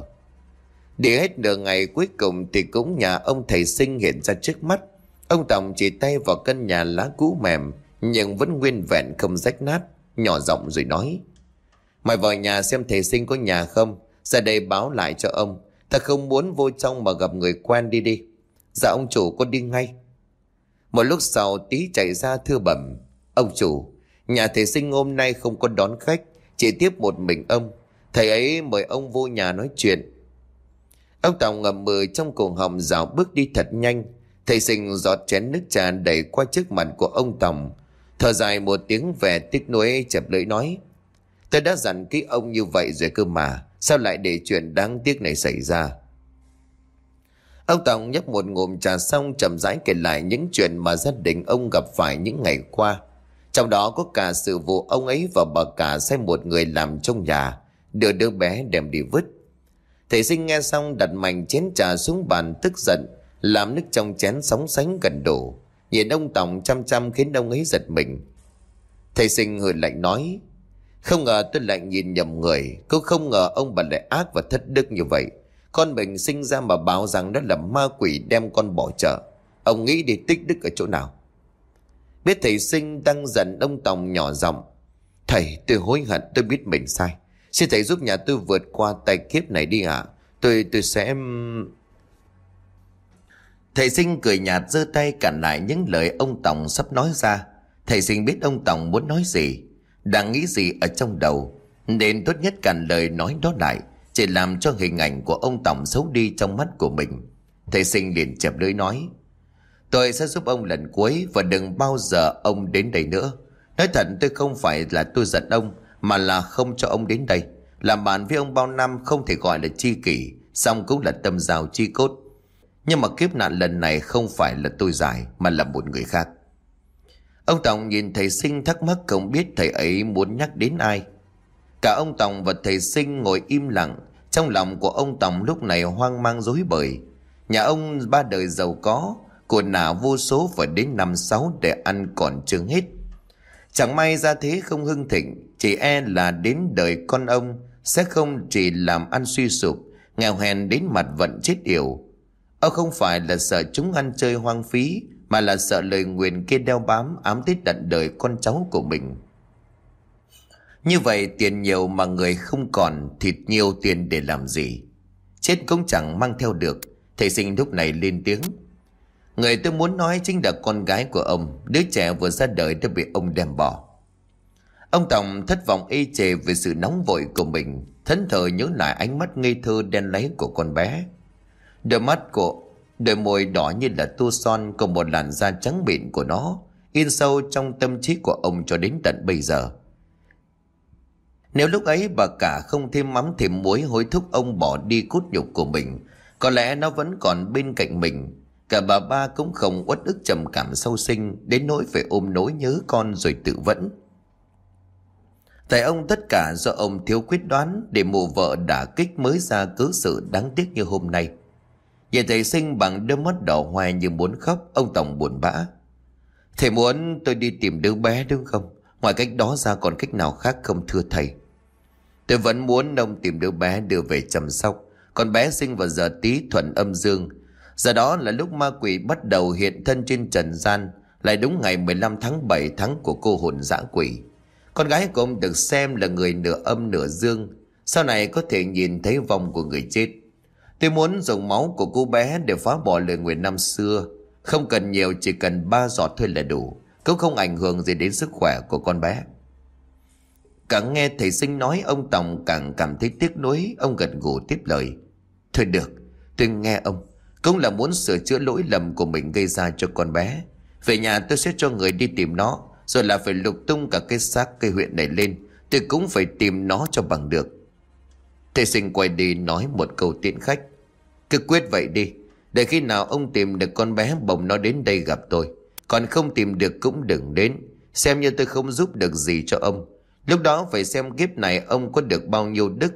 Đi hết nửa ngày, cuối cùng thì cũng nhà ông thầy Sinh hiện ra trước mắt. Ông Tòng chỉ tay vào căn nhà lá cũ mềm nhưng vẫn nguyên vẹn không rách nát. nhỏ giọng rồi nói: Mày vào nhà xem thầy Sinh có nhà không, ra đây báo lại cho ông. Ta không muốn vô trong mà gặp người quen. Đi đi. Dạ ông chủ, con đi ngay. Một lúc sau Tí chạy ra thưa bẩm: Ông chủ, nhà thầy Sinh hôm nay không có đón khách, chỉ tiếp một mình ông. Thầy ấy mời ông vô nhà nói chuyện. Ông Tòng ngậm ngùi trong cổ họng, dạo bước đi thật nhanh. Thầy Sinh giọt chén nước trà đẩy qua trước mặt của ông Tòng, thở dài một tiếng vẻ tiếc nuối, chẹp lưỡi nói: Tôi đã dặn kỹ ông như vậy rồi cơ mà, sao lại để chuyện đáng tiếc này xảy ra? Ông Tòng nhấp một ngụm trà xong chậm rãi kể lại những chuyện mà gia đình ông gặp phải những ngày qua. Trong đó có cả sự vụ ông ấy và bà cả sai một người làm trong nhà đưa đứa bé đem đi vứt. Thầy Sinh nghe xong đặt mạnh chén trà xuống bàn, tức giận làm nước trong chén sóng sánh gần đổ, nhìn ông Tòng chăm chăm khiến ông ấy giật mình. Thầy Sinh hừ lạnh nói: Không ngờ tôi lại nhìn nhầm người, cũng không ngờ ông bà lại ác và thất đức như vậy. Con mình sinh ra mà bảo rằng đó là ma quỷ đem con bỏ chợ. Ông nghĩ đi tích đức ở chỗ nào? Biết thầy Sinh đang giận, ông Tòng nhỏ giọng: Thầy, tôi hối hận, tôi biết mình sai. Xin thầy giúp nhà tôi vượt qua tai kiếp này đi ạ. Tôi sẽ... Thầy Sinh cười nhạt giơ tay cản lại những lời ông Tòng sắp nói ra. Thầy Sinh biết ông Tòng muốn nói gì, đang nghĩ gì ở trong đầu, nên tốt nhất cản lời nói đó lại, chỉ làm cho hình ảnh của ông Tòng xấu đi trong mắt của mình. Thầy Sinh liền chẹp lưỡi nói: Tôi sẽ giúp ông lần cuối, và đừng bao giờ ông đến đây nữa. Nói thật, tôi không phải là tôi giận ông, mà là không cho ông đến đây. Làm bạn với ông bao năm không thể gọi là tri kỷ, song cũng là tâm giao chi cốt. Nhưng mà kiếp nạn lần này không phải là tôi giải, mà là một người khác. Ông Tòng nhìn thầy Sinh thắc mắc không biết thầy ấy muốn nhắc đến ai. Cả ông Tòng và thầy Sinh ngồi im lặng. Trong lòng của ông Tòng lúc này hoang mang rối bời. Nhà ông ba đời giàu có, của nả vô số và đến 5-6 để ăn còn chưa hết. Chẳng may ra thế không hưng thịnh, chỉ e là đến đời con ông sẽ không chỉ làm ăn suy sụp, nghèo hèn đến mặt vận chết yểu. Ông không phải là sợ chúng ăn chơi hoang phí, mà là sợ lời nguyền kia đeo bám ám tích tận đời con cháu của mình. Như vậy tiền nhiều mà người không còn, thịt nhiều tiền để làm gì? Chết cũng chẳng mang theo được. Thầy Sinh lúc này lên tiếng: Người tôi muốn nói chính là con gái của ông, đứa trẻ vừa ra đời đã bị ông đem bỏ. Ông Tòng thất vọng ê chề về sự nóng vội của mình, thẫn thờ nhớ lại ánh mắt ngây thơ đen láy của con bé. Đôi môi đỏ như là tô son, cùng một làn da trắng mịn của nó in sâu trong tâm trí của ông cho đến tận bây giờ. Nếu lúc ấy bà cả không thêm mắm thêm muối hối thúc ông bỏ đi cốt nhục của mình, có lẽ nó vẫn còn bên cạnh mình. Cả bà ba cũng không uất ức trầm cảm sau sinh đến nỗi phải ôm nỗi nhớ con rồi tự vẫn. Tại ông tất cả do ông thiếu quyết đoán để mụ vợ đả kích mới ra cớ sự đáng tiếc như hôm nay. Nhìn thầy Sinh bằng đôi mắt đỏ hoe như muốn khóc, ông Tòng buồn bã: Thầy muốn tôi đi tìm đứa bé đúng không? Ngoài cách đó ra còn cách nào khác không thưa thầy? Tôi vẫn muốn ông tìm đứa bé đưa về chăm sóc. Con bé sinh vào giờ Tý Thuận âm dương. Giờ đó là lúc ma quỷ bắt đầu hiện thân trên trần gian, lại đúng ngày 15 tháng 7 tháng của cô hồn dã quỷ. Con gái của ông được xem là người nửa âm nửa dương, sau này có thể nhìn thấy vong của người chết. Tôi muốn dùng máu của cô bé để phá bỏ lời nguyền năm xưa. Không cần nhiều, chỉ cần 3 giọt thôi là đủ, cũng không ảnh hưởng gì đến sức khỏe của con bé. Càng nghe thầy Sinh nói, ông Tòng càng cảm thấy tiếc nuối. Ông gật gù tiếp lời: Thôi được, tôi nghe ông. Cũng là muốn sửa chữa lỗi lầm của mình gây ra cho con bé. Về nhà tôi sẽ cho người đi tìm nó, rồi là phải lục tung cả cái xác cây huyện này lên. Tôi cũng phải tìm nó cho bằng được. Thầy Sinh quay đi nói một câu tiễn khách: Cứ quyết vậy đi. Để khi nào ông tìm được con bé bồng nó đến đây gặp tôi. Còn không tìm được cũng đừng đến. Xem như tôi không giúp được gì cho ông. Lúc đó phải xem kiếp này ông có được bao nhiêu đức,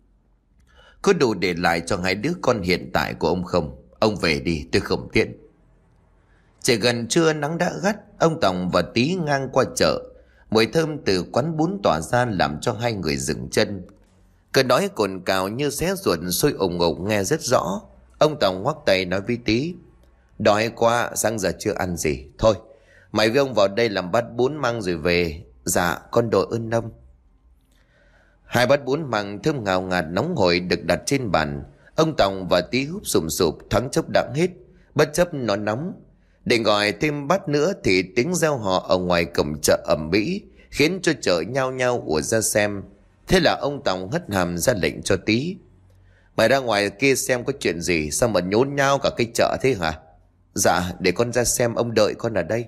có đủ để lại cho 2 đứa con hiện tại của ông không. Ông về đi, tôi không tiễn. Chỉ gần trưa nắng đã gắt, ông Tòng và Tí ngang qua chợ. Mùi thơm từ quán bún tỏa ra làm cho 2 người dừng chân. Cơn đói cồn cào như xé ruột sôi ủng ục nghe rất rõ. Ông Tòng ngoắc tay nói với Tí: Đói quá, sáng giờ chưa ăn gì. Thôi, mày với ông vào đây làm bát bún mang rồi về. Dạ con đội ơn ông. Hai bát bún măng thơm ngào ngạt nóng hổi được đặt trên bàn. Ông Tòng và Tí húp sùm sụp thoáng chốc đã hết, bất chấp nó nóng. Để gọi thêm bát nữa thì tiếng reo hò ở ngoài cổng chợ ầm ĩ, khiến cho chợ nhao nhao ùa ra xem. Thế là ông Tòng hất hàm ra lệnh cho Tí: Mày ra ngoài kia xem có chuyện gì, sao mà nhốn nhao cả cái chợ thế hả? Dạ để con ra xem, ông đợi con ở đây.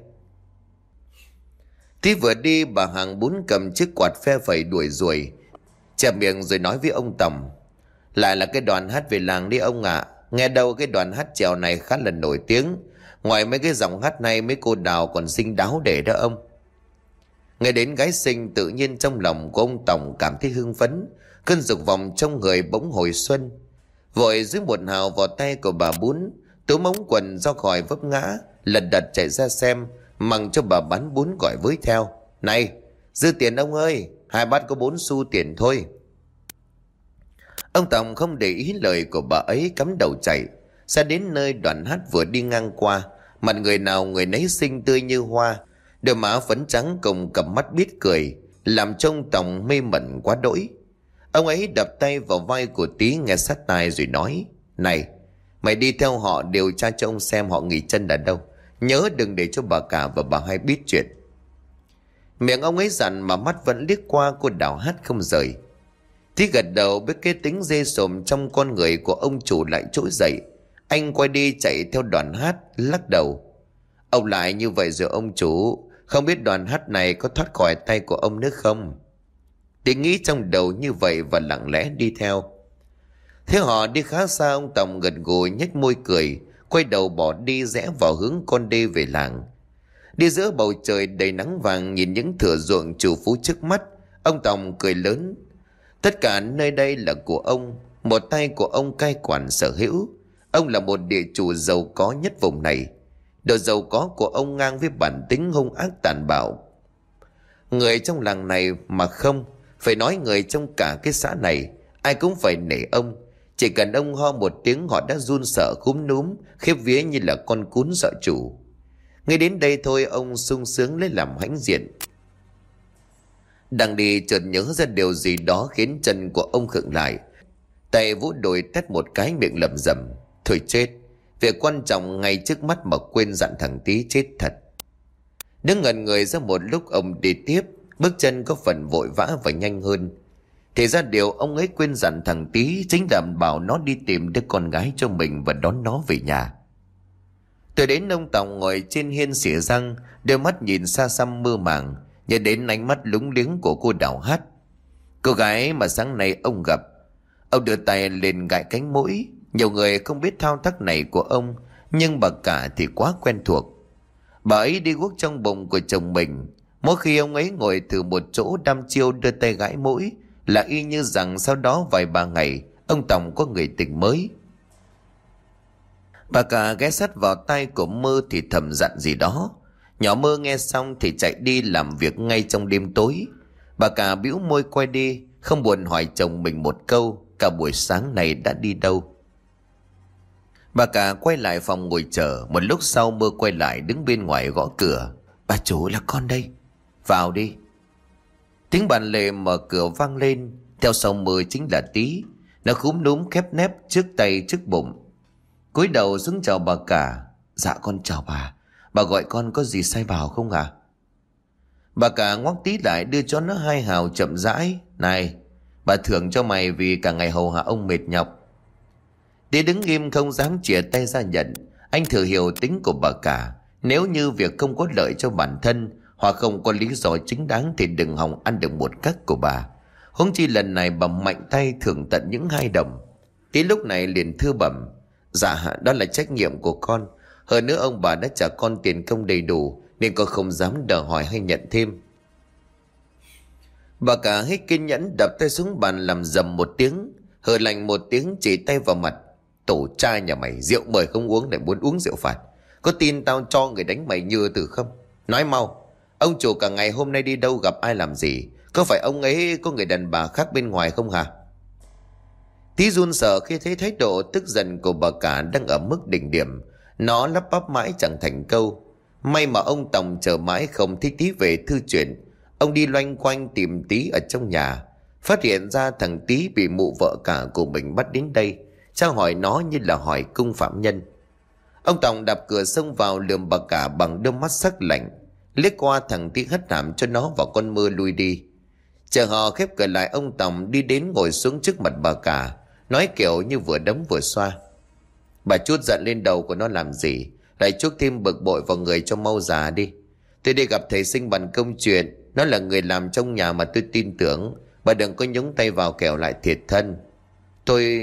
Tí vừa đi, bà hàng bún cầm chiếc quạt phe phẩy đuổi ruồi, chẹp miệng rồi nói với ông Tòng: Lại là cái đoàn hát về làng đi ông ạ. Nghe đâu cái đoàn hát chèo này khá là nổi tiếng. Ngoài mấy cái dòng hát này, mấy cô đào còn xinh đáo để đó ông. Nghe đến gái xinh, tự nhiên trong lòng của ông Tòng cảm thấy hưng phấn, cơn dục vọng trong người bỗng hồi xuân. Vội dưới một hào vào tay của bà bún, túm ống quần do khỏi vấp ngã, lật đật chạy ra xem, mằng cho bà bán bún gọi với theo: Này, dư tiền ông ơi, 2 bát có 4 xu tiền thôi. Ông Tòng không để ý lời của bà ấy, cắm đầu chạy. Ra đến nơi đoàn hát vừa đi ngang qua, mặt người nào người nấy xinh tươi như hoa, đôi má phấn trắng cùng cặp mắt biết cười, làm cho ông Tòng mê mẩn quá đỗi. Ông ấy đập tay vào vai của Tí nghe sát tai rồi nói: Này, mày đi theo họ điều tra cho ông xem họ nghỉ chân ở đâu. Nhớ đừng để cho bà cả và bà hai biết chuyện. Miệng ông ấy dặn mà mắt vẫn liếc qua cô đào hát không rời. Tí gật đầu, biết cái tính dê sồm trong con người của ông chủ lại trỗi dậy. Anh quay đi chạy theo đoàn hát, lắc đầu: Ông lại như vậy rồi ông chủ, không biết đoàn hát này có thoát khỏi tay của ông nữa không? Tí nghĩ trong đầu như vậy và lặng lẽ đi theo. Thế họ đi khá xa, ông Tòng gật gù nhếch môi cười, quay đầu bỏ đi rẽ vào hướng con đê về làng. Đi giữa bầu trời đầy nắng vàng, nhìn những thửa ruộng trù phú trước mắt, ông Tòng cười lớn: Tất cả nơi đây là của ông, một tay của ông cai quản sở hữu. Ông là một địa chủ giàu có nhất vùng này. Độ giàu có của ông ngang với bản tính hung ác tàn bạo. Người trong làng này mà không, phải nói người trong cả cái xã này, ai cũng phải nể ông. Chỉ cần ông ho một tiếng họ đã run sợ cúm núm, khiếp vía như là con cún sợ chủ. Ngay đến đây thôi ông sung sướng lấy làm hãnh diện. Đang đi chợt nhớ ra điều gì đó khiến chân của ông khựng lại. Tay vỗ đùi tét một cái, miệng lẩm rẩm: Thôi chết, việc quan trọng ngay trước mắt mà quên dặn thằng Tí chết thật. Đứng ngẩn người ra một lúc, ông đi tiếp, bước chân có phần vội vã và nhanh hơn. Thì ra điều ông ấy quên dặn thằng Tí chính là bảo nó đi tìm đứa con gái cho mình và đón nó về nhà. Từ đến ông Tòng ngồi trên hiên xỉa răng, đôi mắt nhìn xa xăm mơ màng, nhớ đến ánh mắt lúng liếng của cô đào hát, cô gái mà sáng nay ông gặp. Ông đưa tay lên gãi cánh mũi. Nhiều người không biết thao tác này của ông, nhưng bà cả thì quá quen thuộc. Bà ấy đi guốc trong bụng của chồng mình. Mỗi khi ông ấy ngồi thử một chỗ đăm chiêu đưa tay gãi mũi, là y như rằng sau đó vài ba ngày ông Tòng có người tình mới. Bà cả ghé sát vào tay của Mơ thì thầm dặn gì đó. Nhỏ Mơ nghe xong thì chạy đi làm việc ngay trong đêm tối. Bà cả bĩu môi quay đi, không buồn hỏi chồng mình một câu cả buổi sáng này đã đi đâu. Bà cả quay lại phòng ngồi chờ. Một lúc sau Mơ quay lại đứng bên ngoài gõ cửa: Bà chủ, là con đây, vào đi. Tiếng bàn lề mở cửa vang lên. Theo sau Mơ chính là Tí. Nó cúm núm khép nép trước tay trước bụng, cúi đầu xuống chào bà cả: Dạ con chào bà. Bà gọi con có gì sai bảo không ạ? Bà cả ngoắc Tí lại, đưa cho nó 2 hào chậm rãi: Này, bà thưởng cho mày vì cả ngày hầu hạ ông mệt nhọc. Tí đứng im không dám chìa tay ra nhận. Anh thử hiểu tính của bà cả. Nếu như việc không có lợi cho bản thân hoặc không có lý do chính đáng thì đừng hòng ăn được một cắc của bà. Huống chi lần này bà mạnh tay thưởng tận những 2 đồng. Tí lúc này liền thưa bẩm: Dạ đó là trách nhiệm của con. Hơn nữa ông bà đã trả con tiền công đầy đủ, nên con không dám đòi hỏi hay nhận thêm. Bà cả hết kiên nhẫn đập tay xuống bàn làm rầm một tiếng, hừ lạnh một tiếng chỉ tay vào mặt: Tổ trai nhà mày, rượu mời không uống lại muốn uống rượu phạt. Có tin tao cho người đánh mày như tử không? Nói mau, ông chủ cả ngày hôm nay đi đâu, gặp ai làm gì? Có phải ông ấy có người đàn bà khác bên ngoài không hả? Tí run sợ khi thấy thái độ tức giận của bà cả đang ở mức đỉnh điểm. Nó lắp bắp mãi chẳng thành câu. May mà ông Tòng chờ mãi không thấy Tí về thư chuyện. Ông đi loanh quanh tìm Tí ở trong nhà, phát hiện ra thằng Tí bị mụ vợ cả của mình bắt đến đây, tra hỏi nó như là hỏi cung phạm nhân. Ông Tòng đạp cửa xông vào lườm bà cả bằng đôi mắt sắc lạnh, liếc qua thằng Tí hất hàm cho nó vào con mưa lui đi. Chờ họ khép cửa lại, ông Tòng đi đến ngồi xuống trước mặt bà cả, nói kiểu như vừa đấm vừa xoa. Bà trút giận lên đầu của nó làm gì, lại chuốc thêm bực bội vào người cho mau già đi. Tôi đi gặp thầy Sinh bàn công chuyện, nó là người làm trong nhà mà tôi tin tưởng. Bà đừng có nhúng tay vào kẻo lại thiệt thân. Tôi...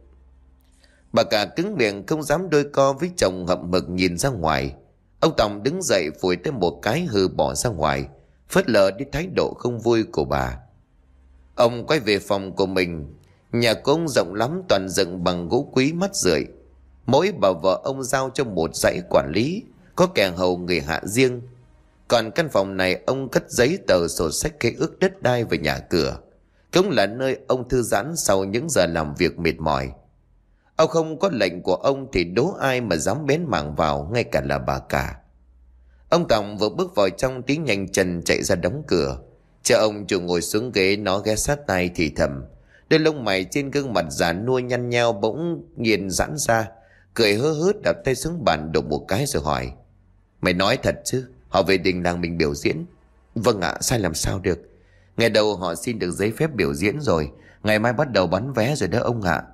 Bà cả cứng miệng không dám đôi co với chồng, hậm hực nhìn ra ngoài. Ông Tòng đứng dậy phủi tới một cái hừ bỏ ra ngoài, phớt lờ đi thái độ không vui của bà. Ông quay về phòng của mình. Nhà của ông rộng lắm, toàn dựng bằng gỗ quý mắt rượi. Mỗi bà vợ ông giao cho một dãy quản lý, có kẻ hầu người hạ riêng. Còn căn phòng này ông cất giấy tờ sổ sách khế ước đất đai về nhà cửa, cũng là nơi ông thư giãn sau những giờ làm việc mệt mỏi. Ông không có lệnh của ông thì đố ai mà dám bén mảng vào, ngay cả là bà cả. Ông Tòng vừa bước vào trong, Tí nhanh chân chạy ra đóng cửa. Chờ ông chủ ngồi xuống ghế, nó ghé sát tai thì thầm. Đôi lông mày trên gương mặt già nua nhăn nheo bỗng nhiên giãn ra, cười hớ hớt đập tay xuống bàn đổ một cái rồi hỏi: Mày nói thật chứ, họ về đình làng mình biểu diễn? Vâng ạ, sai làm sao được. Ngày đầu họ xin được giấy phép biểu diễn rồi, ngày mai bắt đầu bán vé rồi đó ông ạ.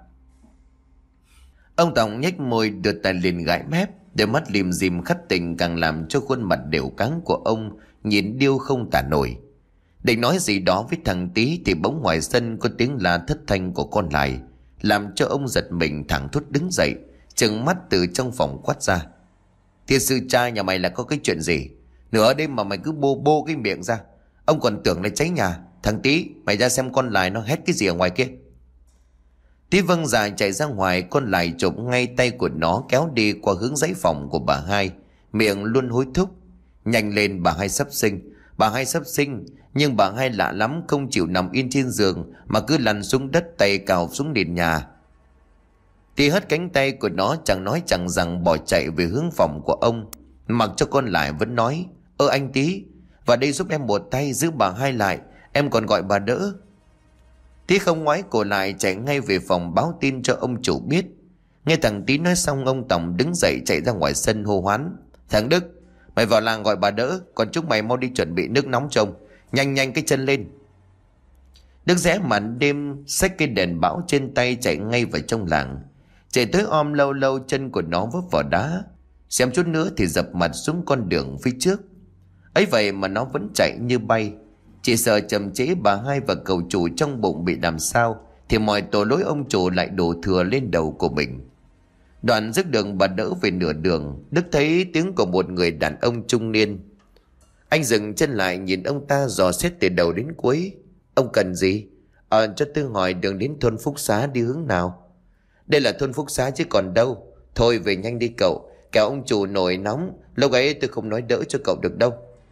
Ông Tòng nhếch môi đưa tay lên gãi mép, đôi mắt lim dim khắt tình càng làm cho khuôn mặt đều cáng của ông nhìn điêu không tả nổi. Định nói gì đó với thằng Tí thì bỗng ngoài sân có tiếng la thất thanh của con Lại, làm cho ông giật mình thẳng thốt đứng dậy, trừng mắt từ trong phòng quát ra: Thiên sư cha nhà mày là có cái chuyện gì? Nửa đêm mà mày cứ bô bô cái miệng ra, ông còn tưởng là cháy nhà. Thằng Tí, mày ra xem con Lại nó hét cái gì ở ngoài kia. Tí vâng dạ chạy ra ngoài, con Lại chụp ngay tay của nó kéo đi qua hướng dãy phòng của bà Hai, miệng luôn hối thúc: Nhanh lên, bà Hai sắp sinh, bà Hai sắp sinh. Nhưng bà Hai lạ lắm, không chịu nằm yên trên giường mà cứ lăn xuống đất, tay cào xuống nền nhà. Tí hất cánh tay của nó, chẳng nói chẳng rằng bỏ chạy về hướng phòng của ông, mặc cho con Lại vẫn nói: Anh Tí, vào đây giúp em một tay, giữ bà Hai lại, em còn gọi bà đỡ. Tí không ngoái cổ lại, chạy ngay về phòng báo tin cho ông chủ biết. Nghe thằng Tí nói xong, ông Tòng đứng dậy chạy ra ngoài sân hô hoán: Thằng Đức, mày vào làng gọi bà đỡ, còn chúng mày mau đi chuẩn bị nước nóng trông, nhanh nhanh cái chân lên. Đức rẽ màn đêm xách cái đèn bão trên tay chạy ngay vào trong làng. Chạy tới om lâu lâu chân của nó vấp vào đá, xem chút nữa thì dập mặt xuống con đường phía trước. Ấy vậy mà nó vẫn chạy như bay. Chỉ sợ chậm trễ bà Hai và cậu chủ trong bụng bị làm sao thì mọi tội lỗi ông chủ lại đổ thừa lên đầu của mình. Đoạn dứt đường bà đỡ về nửa đường, Đức thấy tiếng của một người đàn ông trung niên. Anh dừng chân lại nhìn ông ta dò xét từ đầu đến cuối. Ông cần gì? Cho tôi hỏi đường đến thôn Phúc Xá đi hướng nào? Đây là thôn Phúc Xá chứ còn đâu. Thôi về nhanh đi cậu, kẻo ông chủ nổi nóng, lúc ấy tôi không nói đỡ cho cậu được đâu.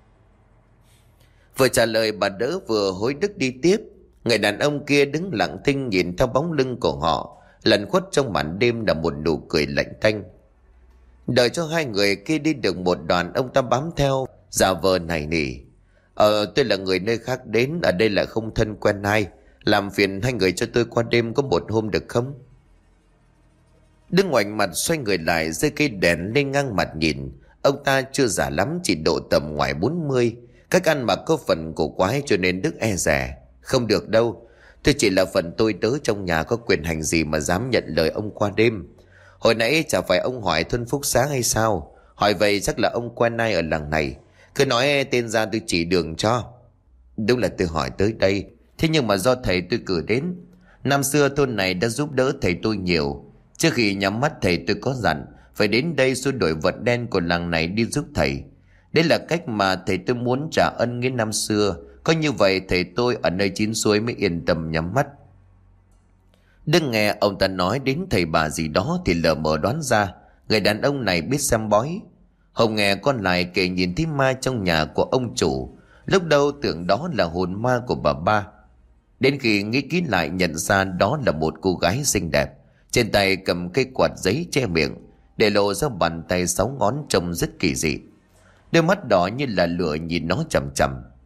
Vừa trả lời bà đỡ vừa hối Đức đi tiếp. Người đàn ông kia đứng lặng thinh nhìn theo bóng lưng của họ, lẩn khuất trong màn đêm là một nụ cười lạnh tanh. Đợi cho hai người kia đi được một đoạn, ông ta bám theo, giả vờ nài nỉ: Tôi là người nơi khác đến, ở đây lại không thân quen ai, làm phiền hai người cho tôi qua đêm có một hôm được không? Đức ngoảnh mặt xoay người lại, giơ cây đèn lên ngang mặt nhìn. Ông ta chưa già lắm, chỉ độ tầm ngoài 40. Cách ăn mặc có phần cổ quái cho nên Đức e dè: Không được đâu, tôi chỉ là phần tôi tớ trong nhà, có quyền hành gì mà dám nhận lời ông qua đêm. Hồi nãy chả phải ông hỏi thôn Phúc Xá hay sao? Hỏi vậy chắc là ông quen ai ở làng này, cứ nói tên ra tôi chỉ đường cho. Đúng là tôi hỏi tới đây, thế nhưng mà do thầy tôi cử đến. Năm xưa thôn này đã giúp đỡ thầy tôi nhiều. Trước khi nhắm mắt thầy tôi có dặn phải đến đây xua đuổi vật đen của làng này đi giúp thầy. Đây là cách mà thầy tôi muốn trả ân nghĩa năm xưa. Có như vậy thầy tôi ở nơi chín suối mới yên tâm nhắm mắt. Đừng nghe ông ta nói đến thầy bà gì đó thì lờ mờ đoán ra người đàn ông này biết xem bói. Hồng nghe con Lại kể nhìn thấy ma trong nhà của ông chủ, lúc đầu tưởng đó là hồn ma của bà ba. Đến khi nghĩ kỹ lại nhận ra đó là một cô gái xinh đẹp, trên tay cầm cây quạt giấy che miệng, để lộ ra bàn tay 6 ngón trông rất kỳ dị. Đôi mắt đỏ như là lửa nhìn nó chằm chằm.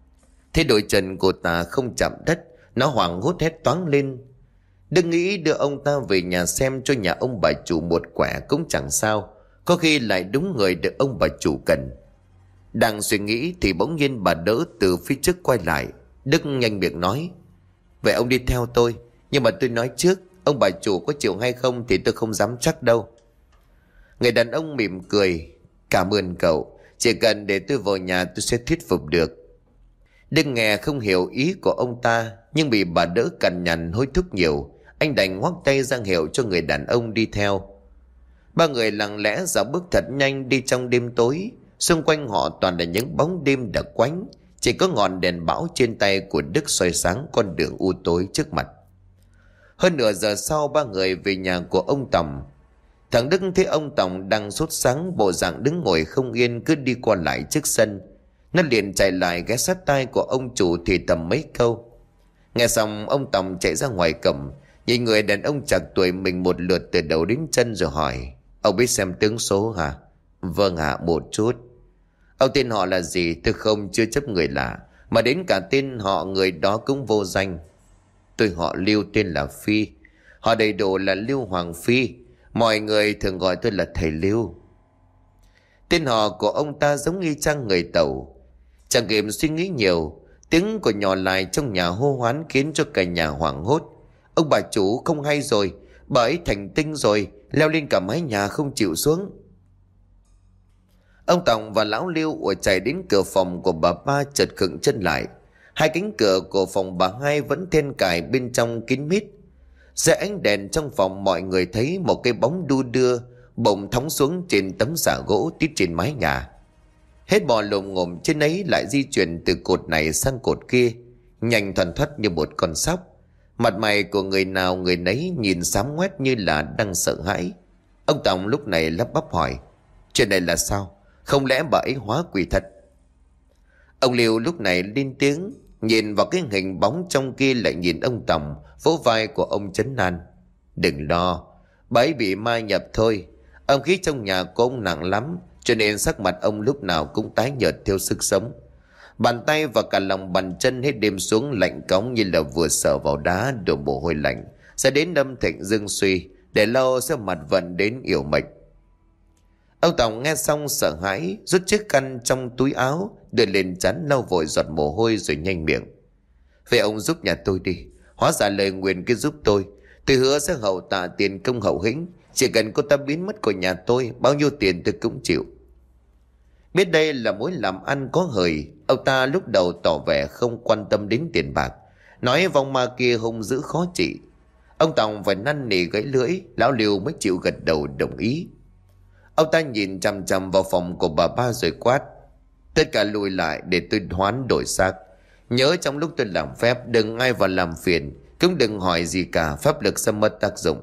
Thế đôi chân cô ta không chạm đất, nó hoảng hốt hét toáng lên. Đức nghĩ đưa ông ta về nhà xem cho nhà ông bà chủ một quẻ cũng chẳng sao, có khi lại đúng người được ông bà chủ cần. Đang suy nghĩ thì bỗng nhiên bà đỡ từ phía trước quay lại. Đức nhanh miệng nói: "Vậy ông đi theo tôi, nhưng mà tôi nói trước, ông bà chủ có chịu hay không thì tôi không dám chắc đâu." Người đàn ông mỉm cười: "Cảm ơn cậu, chỉ cần để tôi vào nhà tôi sẽ thuyết phục được." Đức nghe không hiểu ý của ông ta, nhưng bị bà đỡ cằn nhằn hối thúc nhiều, anh đành ngoắc tay ra hiệu cho người đàn ông đi theo. Ba người lặng lẽ dạo bước thật nhanh đi trong đêm tối. Xung quanh họ toàn là những bóng đêm đặc quánh, chỉ có ngọn đèn bão trên tay của Đức soi sáng con đường u tối trước mặt. Hơn nửa giờ sau, ba người về nhà của ông Tòng. Thằng Đức thấy ông Tòng đang sốt sáng, bộ dạng đứng ngồi không yên, cứ đi qua lại trước sân. Nó liền chạy lại ghé sát tai của ông chủ thì thầm mấy câu. Nghe xong, ông Tòng chạy ra ngoài cổng, nhìn người đàn ông chạc tuổi mình một lượt từ đầu đến chân rồi hỏi: "Ông biết xem tướng số hả?" "Vâng ạ, một chút." "Ông tên họ là gì?" "Tôi không, chưa chấp người lạ, mà đến cả tên họ người đó cũng vô danh." "Tôi họ Lưu, tên là Phi. Họ đầy đủ là Lưu Hoàng Phi. Mọi người thường gọi tôi là thầy Lưu." Tên họ của ông ta giống y chang người Tàu. Chẳng kịp suy nghĩ nhiều, tiếng của nhỏ lại trong nhà hô hoán khiến cho cả nhà hoảng hốt. "Ông bà chủ không hay rồi, bà ấy thành tinh rồi, leo lên cả mái nhà không chịu xuống." Ông Tòng và lão Lưu ùa chạy đến cửa phòng của bà ba, chợt khựng chân lại. Hai cánh cửa của phòng bà hai vẫn then cài, bên trong kín mít. Dưới ánh đèn trong phòng, mọi người thấy một cái bóng đu đưa bỗng thõng xuống trên tấm xà gỗ tít trên mái nhà. Hết bò lồm ngồm trên ấy lại di chuyển từ cột này sang cột kia, nhanh thoăn thoắt như một con sóc. Mặt mày của người nào người nấy nhìn xám ngoét như là đang sợ hãi. Ông Tòng lúc này lắp bắp hỏi: "Chuyện này là sao? Không lẽ bà ấy hóa quỷ thật?" Ông Liêu lúc này lên tiếng, nhìn vào cái hình bóng trong kia lại nhìn ông Tòng, vỗ vai của ông trấn an: "Đừng lo, bà ấy bị ma nhập thôi. Âm khí trong nhà của ông nặng lắm, cho nên sắc mặt ông lúc nào cũng tái nhợt theo sức sống. Bàn tay và cả lòng bàn chân hết đêm xuống lạnh cóng như là vừa sờ vào đá, đổ mồ hôi lạnh, sẽ đến âm thịnh dương suy, để lâu sẽ mặt vận đến yểu mệnh." Ông Tòng nghe xong sợ hãi, rút chiếc khăn trong túi áo đưa lên trán lau vội giọt mồ hôi rồi nhanh miệng: "Vậy ông giúp nhà tôi đi, hóa giải lời nguyền kia giúp tôi. Tôi hứa sẽ hậu tạ tiền công hậu hĩnh. Chỉ cần cô ta biến mất khỏi nhà tôi, bao nhiêu tiền tôi cũng chịu." Biết đây là mối làm ăn có hời, ông ta lúc đầu tỏ vẻ không quan tâm đến tiền bạc, nói vong ma kia hung dữ khó trị. Ông Tòng phải năn nỉ gãy lưỡi, lão Liêu mới chịu gật đầu đồng ý. Ông ta nhìn chằm chằm vào phòng của bà ba rồi quát: "Tất cả lùi lại để tôi hoán đổi xác. Nhớ trong lúc tôi làm phép đừng ai vào làm phiền, cũng đừng hỏi gì cả, pháp lực sẽ mất tác dụng."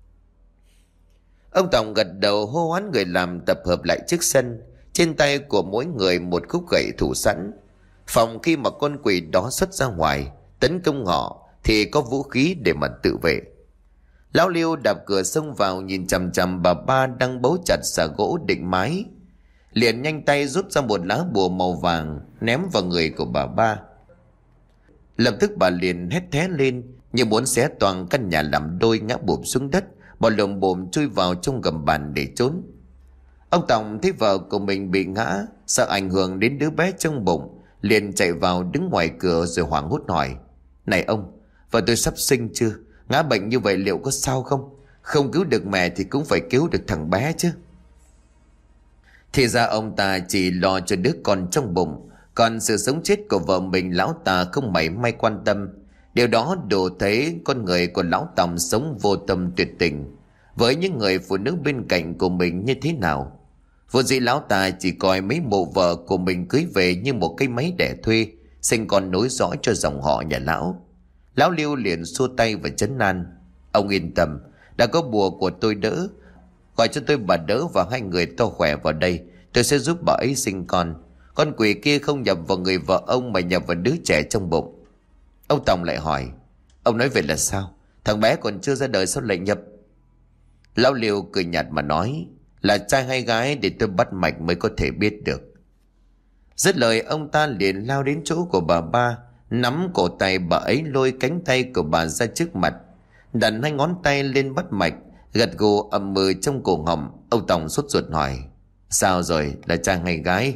Ông Tòng gật đầu hô hoán người làm tập hợp lại trước sân, trên tay của mỗi người một khúc gậy thủ sẵn. Phòng khi mà con quỷ đó xuất ra ngoài tấn công họ thì có vũ khí để mà tự vệ. Lão Liêu đạp cửa xông vào, nhìn chằm chằm bà ba đang bấu chặt xà gỗ định mái, liền nhanh tay rút ra một lá bùa màu vàng ném vào người của bà ba. Lập tức bà liền hét thé lên như muốn xé toàn căn nhà làm đôi, ngã bụp xuống đất, bỏ lồm bồm chui vào trong gầm bàn để trốn. Ông Tòng thấy vợ của mình bị ngã, sợ ảnh hưởng đến đứa bé trong bụng, liền chạy vào đứng ngoài cửa rồi hoảng hốt hỏi: "Này ông, vợ tôi sắp sinh chưa? Ngã bệnh như vậy liệu có sao không? Không cứu được mẹ thì cũng phải cứu được thằng bé chứ." Thì ra ông ta chỉ lo cho đứa con trong bụng, còn sự sống chết của vợ mình lão ta không mảy may quan tâm. Điều đó đủ thấy con người của lão Tòng sống vô tâm tuyệt tình với những người phụ nữ bên cạnh của mình như thế nào. Vốn dĩ lão ta chỉ coi mấy mộ vợ của mình cưới về như một cái máy đẻ thuê, sinh con nối dõi cho dòng họ nhà lão. Lão Liêu liền xua tay và trấn an: "Ông yên tâm, đã có bùa của tôi đỡ. Gọi cho tôi bà đỡ và hai người to khỏe vào đây, tôi sẽ giúp bà ấy sinh con. Con quỷ kia không nhập vào người vợ ông mà nhập vào đứa trẻ trong bụng." Ông Tòng lại hỏi: "Ông nói vậy là sao? Thằng bé còn chưa ra đời sao lại nhập?" Lão Liêu cười nhạt mà nói: "Là trai hay gái để tôi bắt mạch mới có thể biết được." Dứt lời ông ta liền lao đến chỗ của bà ba, nắm cổ tay bà ấy lôi cánh tay của bà ra trước mặt, đặt hai ngón tay lên bắt mạch, gật gù ầm ừ trong cổ họng. Ông Tòng sốt ruột hỏi: Sao rồi, là trai hay gái?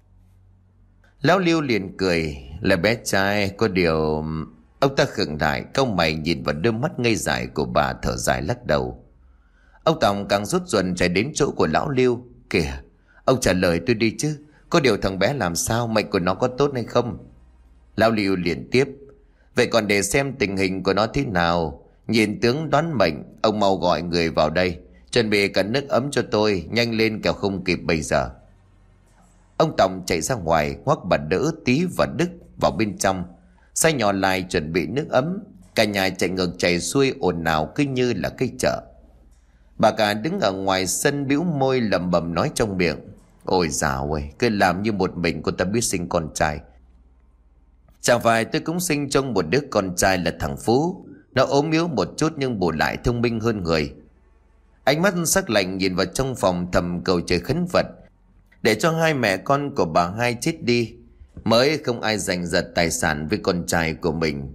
Lão Liêu liền cười: Là bé trai, có điều... Ông ta khựng lại, cau mày nhìn vào đôi mắt ngây dại của bà, thở dài lắc đầu. Ông Tòng càng rút ruột chạy đến chỗ của lão Liêu. Kìa, ông trả lời tôi đi chứ, có điều thằng bé làm sao, mệnh của nó có tốt hay không? Lão Liêu liền tiếp: Vậy còn để xem tình hình của nó thế nào, nhìn tướng đoán mệnh. Ông mau gọi người vào đây, chuẩn bị cả nước ấm cho tôi, nhanh lên kẻo không kịp bây giờ. Ông Tòng chạy ra ngoài, ngoắc bà Đỡ, Tí và Đức vào bên trong, sai nhỏ lại chuẩn bị nước ấm. Cả nhà chạy ngược chạy xuôi ồn ào cứ như là cây chợ. Bà cả đứng ở ngoài sân bĩu môi lẩm bẩm nói trong miệng: Ôi dào ơi, cứ làm như một mình cô ta biết sinh con trai. Chẳng phải tôi cũng sinh trong một đứa con trai là thằng Phú. Nó ốm yếu một chút nhưng bù lại thông minh hơn người. Ánh mắt sắc lạnh nhìn vào trong phòng, thầm cầu trời khấn Phật để cho hai mẹ con của bà hai chết đi, mới không ai giành giật tài sản với con trai của mình.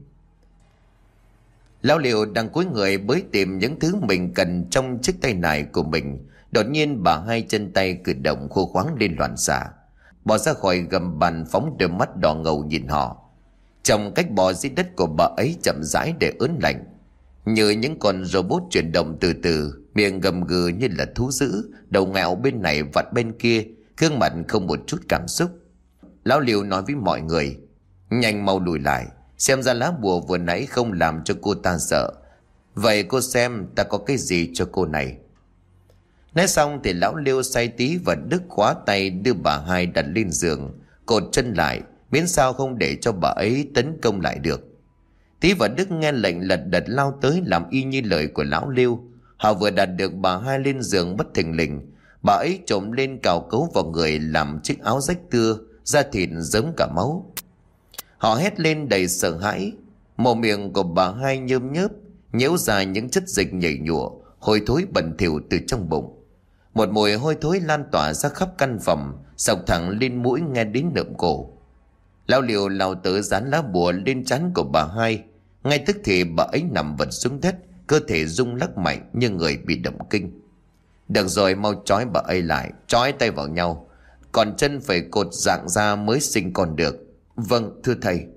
Lão Liêu đang cúi người bới tìm những thứ mình cần trong chiếc tay nải của mình. Đột nhiên bà hai chân tay cử động, khô khoáng lên loạn xạ, bỏ ra khỏi gầm bàn, phóng đôi mắt đỏ ngầu nhìn họ. Trong cách bò dưới đất của bà ấy chậm rãi để ớn lạnh, như những con robot chuyển động từ từ, miệng gầm gừ như là thú dữ, đầu ngẹo bên này vặn bên kia, gương mặt không một chút cảm xúc. Lão Liêu nói với mọi người: Nhanh mau lùi lại, xem ra lá bùa vừa nãy không làm cho cô ta sợ. Vậy cô xem ta có cái gì cho cô này. Nói xong thì lão Liêu sai Tí và Đức khóa tay đưa bà hai đặt lên giường, cột chân lại, miễn sao không để cho bà ấy tấn công lại được. Tí và Đức nghe lệnh lật đật lao tới làm y như lời của lão Liêu. Họ vừa đặt được bà hai lên giường, bất thình lình bà ấy trồm lên cào cấu vào người, làm chiếc áo rách tưa, da thịt rớm cả máu. Họ hét lên đầy sợ hãi. Mồm miệng của bà hai nhớm nhớp, nhễu ra những chất dịch nhảy nhụa, hôi thối bẩn thỉu từ trong bụng. Một mùi hôi thối lan tỏa ra khắp căn phòng, xộc thẳng lên mũi nghe đến nợm cổ. Lão Liêu lao tới dán lá bùa lên trán của bà hai. Ngay tức thì bà ấy nằm vật xuống đất, cơ thể rung lắc mạnh như người bị động kinh. Được rồi, mau trói bà ấy lại, trói tay vào nhau, còn chân phải cột dạng ra mới sinh con được. Vâng, thưa thầy.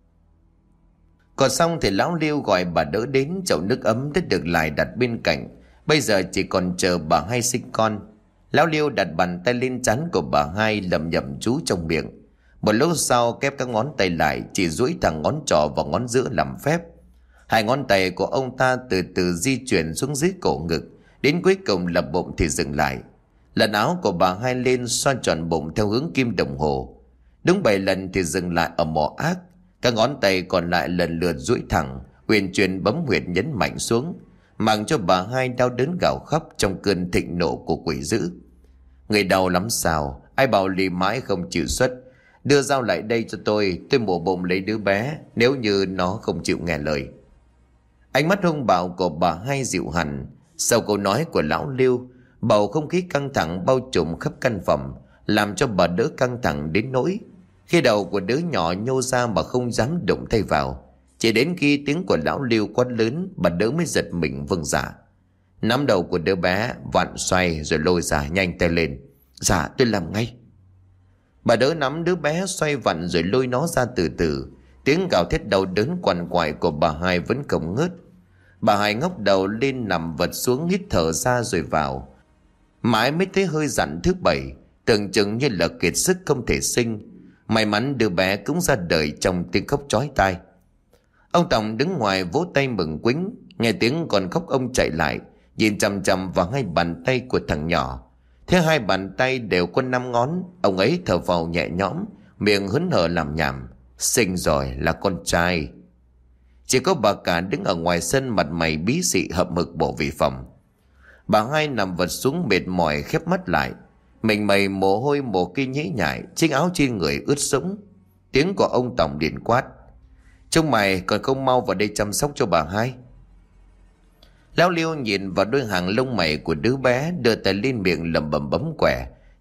Còn xong thì lão Liêu gọi bà Đỡ đến, chậu nước ấm đã được lại đặt bên cạnh. Bây giờ chỉ còn chờ bà hai sinh con. Lão Liêu đặt bàn tay lên trán của bà hai, lẩm nhẩm chú trong miệng. Một lúc sau kép các ngón tay lại, chỉ duỗi thẳng ngón trỏ và ngón giữa làm phép. Hai ngón tay của ông ta từ từ di chuyển xuống dưới cổ ngực, đến cuối cùng là bụng thì dừng lại. Lần áo của bà hai lên xoa tròn bụng theo hướng kim đồng hồ. Đúng 7 lần thì dừng lại ở mỏ ác. Các ngón tay còn lại lần lượt duỗi thẳng, uyển chuyển bấm huyệt nhấn mạnh xuống, mang cho bà hai đau đớn gào khóc trong cơn thịnh nộ của quỷ dữ. Người đau lắm sao? Ai bảo lì mãi không chịu xuất? Đưa dao lại đây cho tôi mổ bụng lấy đứa bé, nếu như nó không chịu nghe lời. Ánh mắt hung bạo của bà hai dịu hẳn. Sau câu nói của lão Liêu, bầu không khí căng thẳng bao trùm khắp căn phòng, làm cho bà Đỡ căng thẳng đến nỗi khi đầu của đứa nhỏ nhô ra mà không dám động tay vào. Chỉ đến khi tiếng của lão Liêu quát lớn, bà Đỡ mới giật mình vâng dạ. Nắm đầu của đứa bé vặn xoay rồi lôi ra, nhanh tay lên. Dạ, tôi làm ngay. Bà Đỡ nắm đứa bé xoay vặn rồi lôi nó ra từ từ. Tiếng gào thét đau đớn quằn quại của bà hai vẫn không ngớt. Bà hai ngóc đầu lên nằm vật xuống, hít thở ra rồi vào. Mãi mới thấy hơi dặn thứ 7, tưởng chừng như là kiệt sức không thể sinh. May mắn đứa bé cũng ra đời trong tiếng khóc chói tai. Ông Tòng đứng ngoài vỗ tay mừng quính. Nghe tiếng còn khóc ông chạy lại, nhìn chằm chằm vào hai bàn tay của thằng nhỏ. Thế hai bàn tay đều có 5 ngón. Ông ấy thở phào nhẹ nhõm, miệng hớn hở làm nhảm. Sinh rồi, là con trai. Chỉ có bà cả đứng ở ngoài sân, mặt mày bí xị hậm hực bỏ về phòng. Bà hai nằm vật xuống mệt mỏi khép mắt lại, mình mày mồ hôi mồ kia nhễ nhại, chiếc áo trên người ướt sũng. Tiếng của ông Tòng điện quát: Chúng mày còn không mau vào đây chăm sóc cho bà hai. Lão Liêu nhìn vào đôi hàng lông mày của đứa bé, đưa tay lên miệng lẩm bẩm bấm quẻ,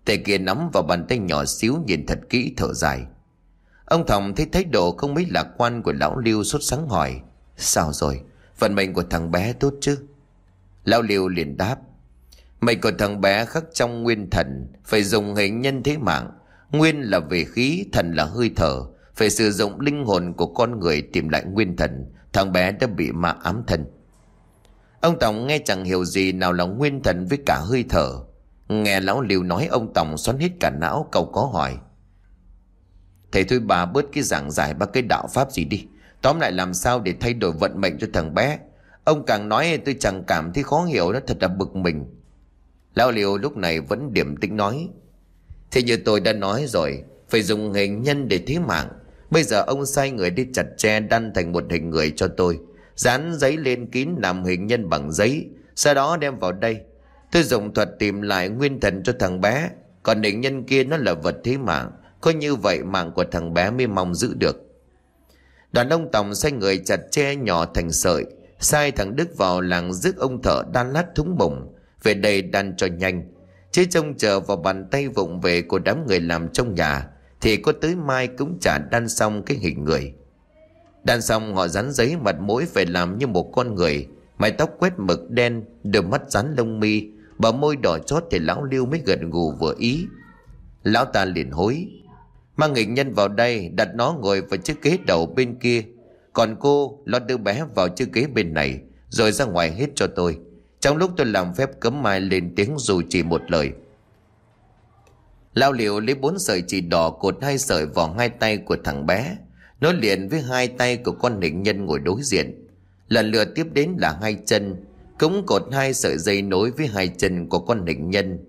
Tay kia nắm vào bàn tay nhỏ xíu, nhìn thật kỹ thở dài. Ông Thòng thấy thái độ không mấy lạc quan của lão Lưu, sốt sắng hỏi: Sao rồi? Vận mệnh của thằng bé tốt chứ? Lão Lưu liền đáp: Mệnh của thằng bé khắc trong nguyên thần, phải dùng hình nhân thế mạng. Nguyên là về khí, thần là hơi thở. Phải sử dụng linh hồn của con người tìm lại nguyên thần. Thằng bé đã bị ma ám thân. Ông Tòng nghe chẳng hiểu gì nào là nguyên thần với cả hơi thở. Nghe lão Lưu nói, ông Tòng xoắn hết cả não, cau có hỏi: Thầy thôi bà bớt cái giảng giải ba cái đạo pháp gì đi. Tóm lại làm sao để thay đổi vận mệnh cho thằng bé? Ông càng nói tôi chẳng cảm thấy khó hiểu, nó thật là bực mình. Lão Lưu lúc này vẫn điềm tĩnh nói: Thì như tôi đã nói rồi, phải dùng hình nhân để thế mạng. Bây giờ ông sai người đi chặt tre đan thành một hình người cho tôi, dán giấy lên kín làm hình nhân bằng giấy, sau đó đem vào đây. Tôi dùng thuật tìm lại nguyên thần cho thằng bé. Còn hình nhân kia nó là vật thế mạng, có như vậy mạng của thằng bé mới mong giữ được. Đoàn ông Tòng sai người chặt tre nhỏ thành sợi, sai thằng Đức vào làng rước ông thợ đan lát thúng mùng về đây đan cho nhanh, chứ trông chờ vào bàn tay vụng về của đám người làm trong nhà thì có tới mai cũng chả đan xong cái hình người. Đan xong họ dán giấy mặt mũi phải làm như một con người, mái tóc quét mực đen, đôi mắt dán lông mi, bờ môi đỏ chót thì lão Lưu mới gật gù vừa ý. Lão ta liền hối: Mang hình nhân vào đây, đặt nó ngồi vào chiếc ghế đầu bên kia. Còn cô lót đứa bé vào chiếc ghế bên này, rồi ra ngoài hết cho tôi. Trong lúc tôi làm phép cấm mai lên tiếng dù chỉ một lời. Lão Liều lấy 4 sợi chỉ đỏ cột 2 sợi vào 2 tay của thằng bé, nối liền với 2 tay của con hình nhân ngồi đối diện. Lần lượt tiếp đến là 2 chân, cũng cột 2 sợi dây nối với 2 chân của con hình nhân.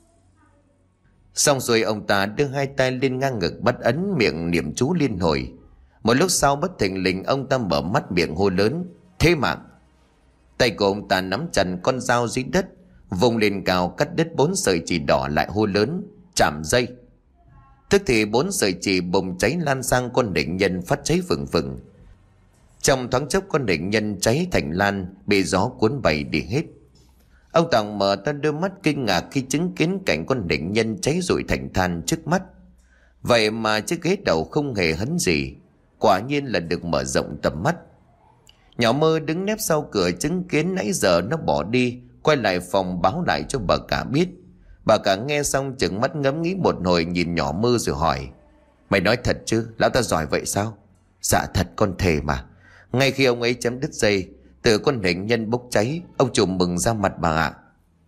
Xong rồi ông ta đưa 2 tay lên ngang ngực, bắt ấn miệng niệm chú liên hồi. Một lúc sau bất thình lình ông ta mở mắt miệng hô lớn: Thế mạng! Tay của ông ta nắm chặt con dao dưới đất, vùng lên cao cắt đứt 4 sợi chỉ đỏ, lại hô lớn: Chạm dây! Tức thì 4 sợi chỉ bùng cháy lan sang con hình nhân, phát cháy phừng phừng. Trong thoáng chốc con hình nhân cháy thành lan, bị gió cuốn bay đi hết. Ông Tòng mở to đôi mắt kinh ngạc khi chứng kiến cảnh con hình nhân cháy rụi thành than trước mắt. Vậy mà chiếc ghế đầu không hề hấn gì, quả nhiên là được mở rộng tầm mắt. Nhỏ Mơ đứng nép sau cửa chứng kiến nãy giờ nó bỏ đi, quay lại phòng báo lại cho bà cả biết. Bà cả nghe xong chừng mắt ngẫm nghĩ một hồi, nhìn nhỏ Mơ rồi hỏi: Mày nói thật chứ? Lão ta giỏi vậy sao? Dạ thật con thề mà. Ngay khi ông ấy chấm đứt dây, từ con hình nhân bốc cháy, ông chủ mừng ra mặt bà ạ.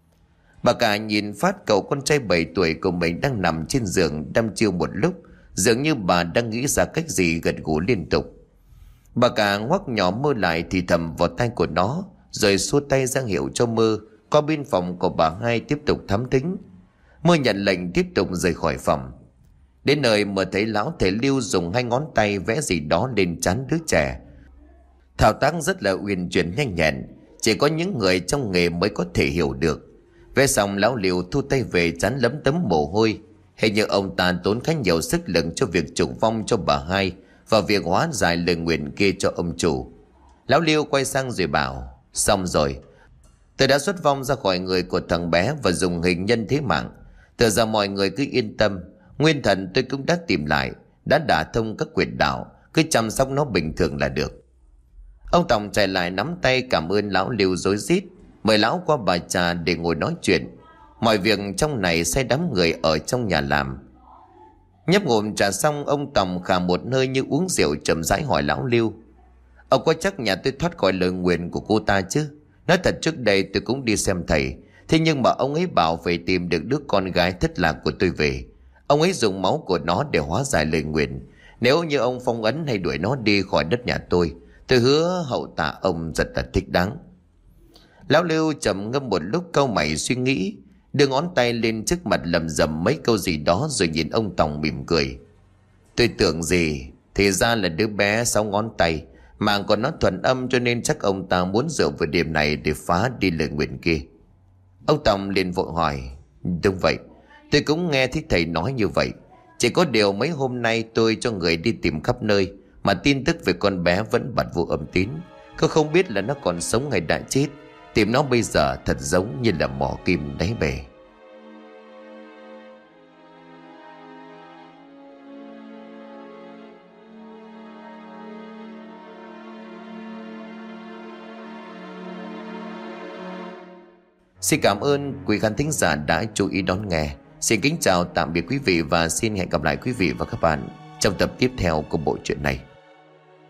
Bà cả nhìn phát cậu con trai 7 tuổi của mình đang nằm trên giường đăm chiêu một lúc, dường như bà đang nghĩ ra cách gì, gật gù liên tục. Bà cả ngoắc nhỏ Mơ lại thì thầm vào tay của nó, rồi xua tay ra hiệu cho Mơ qua bên phòng của bà hai tiếp tục thám thính. Mơ nhận lệnh tiếp tục rời khỏi phòng. Đến nơi Mơ thấy lão thầy Lưu dùng 2 ngón tay vẽ gì đó lên trán đứa trẻ. Thao tác rất là uyển chuyển nhanh nhẹn, chỉ có những người trong nghề mới có thể hiểu được. Vẽ xong lão Lưu thu tay về, trán lấm tấm mồ hôi. Hình như ông ta tốn khá nhiều sức lực cho việc trùng vong cho bà hai và việc hóa giải lời nguyện kia cho ông chủ. Lão Lưu quay sang rồi bảo: Xong rồi, tôi đã xuất vong ra khỏi người của thằng bé và dùng hình nhân thế mạng. Từ giờ mọi người cứ yên tâm, nguyên thần tôi cũng đã tìm lại, đã đả thông các quyệt đạo, cứ chăm sóc nó bình thường là được. Ông Tòng chạy lại nắm tay cảm ơn lão Lưu rối rít, mời lão qua bà trà để ngồi nói chuyện. Mọi việc trong này sai đám người ở trong nhà làm. Nhấp ngụm trà xong, ông Tòng khà một hơi như uống rượu, chậm rãi hỏi lão Lưu: Ông có chắc nhà tôi thoát khỏi lời nguyền của cô ta chứ? Nói thật trước đây tôi cũng đi xem thầy, thế nhưng mà ông ấy bảo phải tìm được đứa con gái thất lạc của tôi về. Ông ấy dùng máu của nó để hóa giải lời nguyền. Nếu như ông phong ấn hay đuổi nó đi khỏi đất nhà tôi hứa hậu tạ ông rất là thích đáng. Lão Lưu trầm ngâm một lúc, cau mày suy nghĩ, đưa ngón tay lên trước mặt lầm rầm mấy câu gì đó rồi nhìn ông Tòng mỉm cười. Tôi tưởng gì, thì ra là đứa bé 6 ngón tay, mạng còn nó thuần âm, cho nên chắc ông ta muốn dựa vào điểm này để phá đi lời nguyện kia. Ông Tòng liền vội hỏi: Đúng vậy, tôi cũng nghe thấy thầy nói như vậy. Chỉ có điều mấy hôm nay tôi cho người đi tìm khắp nơi, mà tin tức về con bé vẫn bặt vô âm tín. Tôi không biết là nó còn sống hay đã chết. Tìm nó bây giờ thật giống như là mò kim đáy bể. Xin cảm ơn quý khán thính giả đã chú ý đón nghe. Xin kính chào tạm biệt quý vị và xin hẹn gặp lại quý vị và các bạn trong tập tiếp theo của bộ truyện này.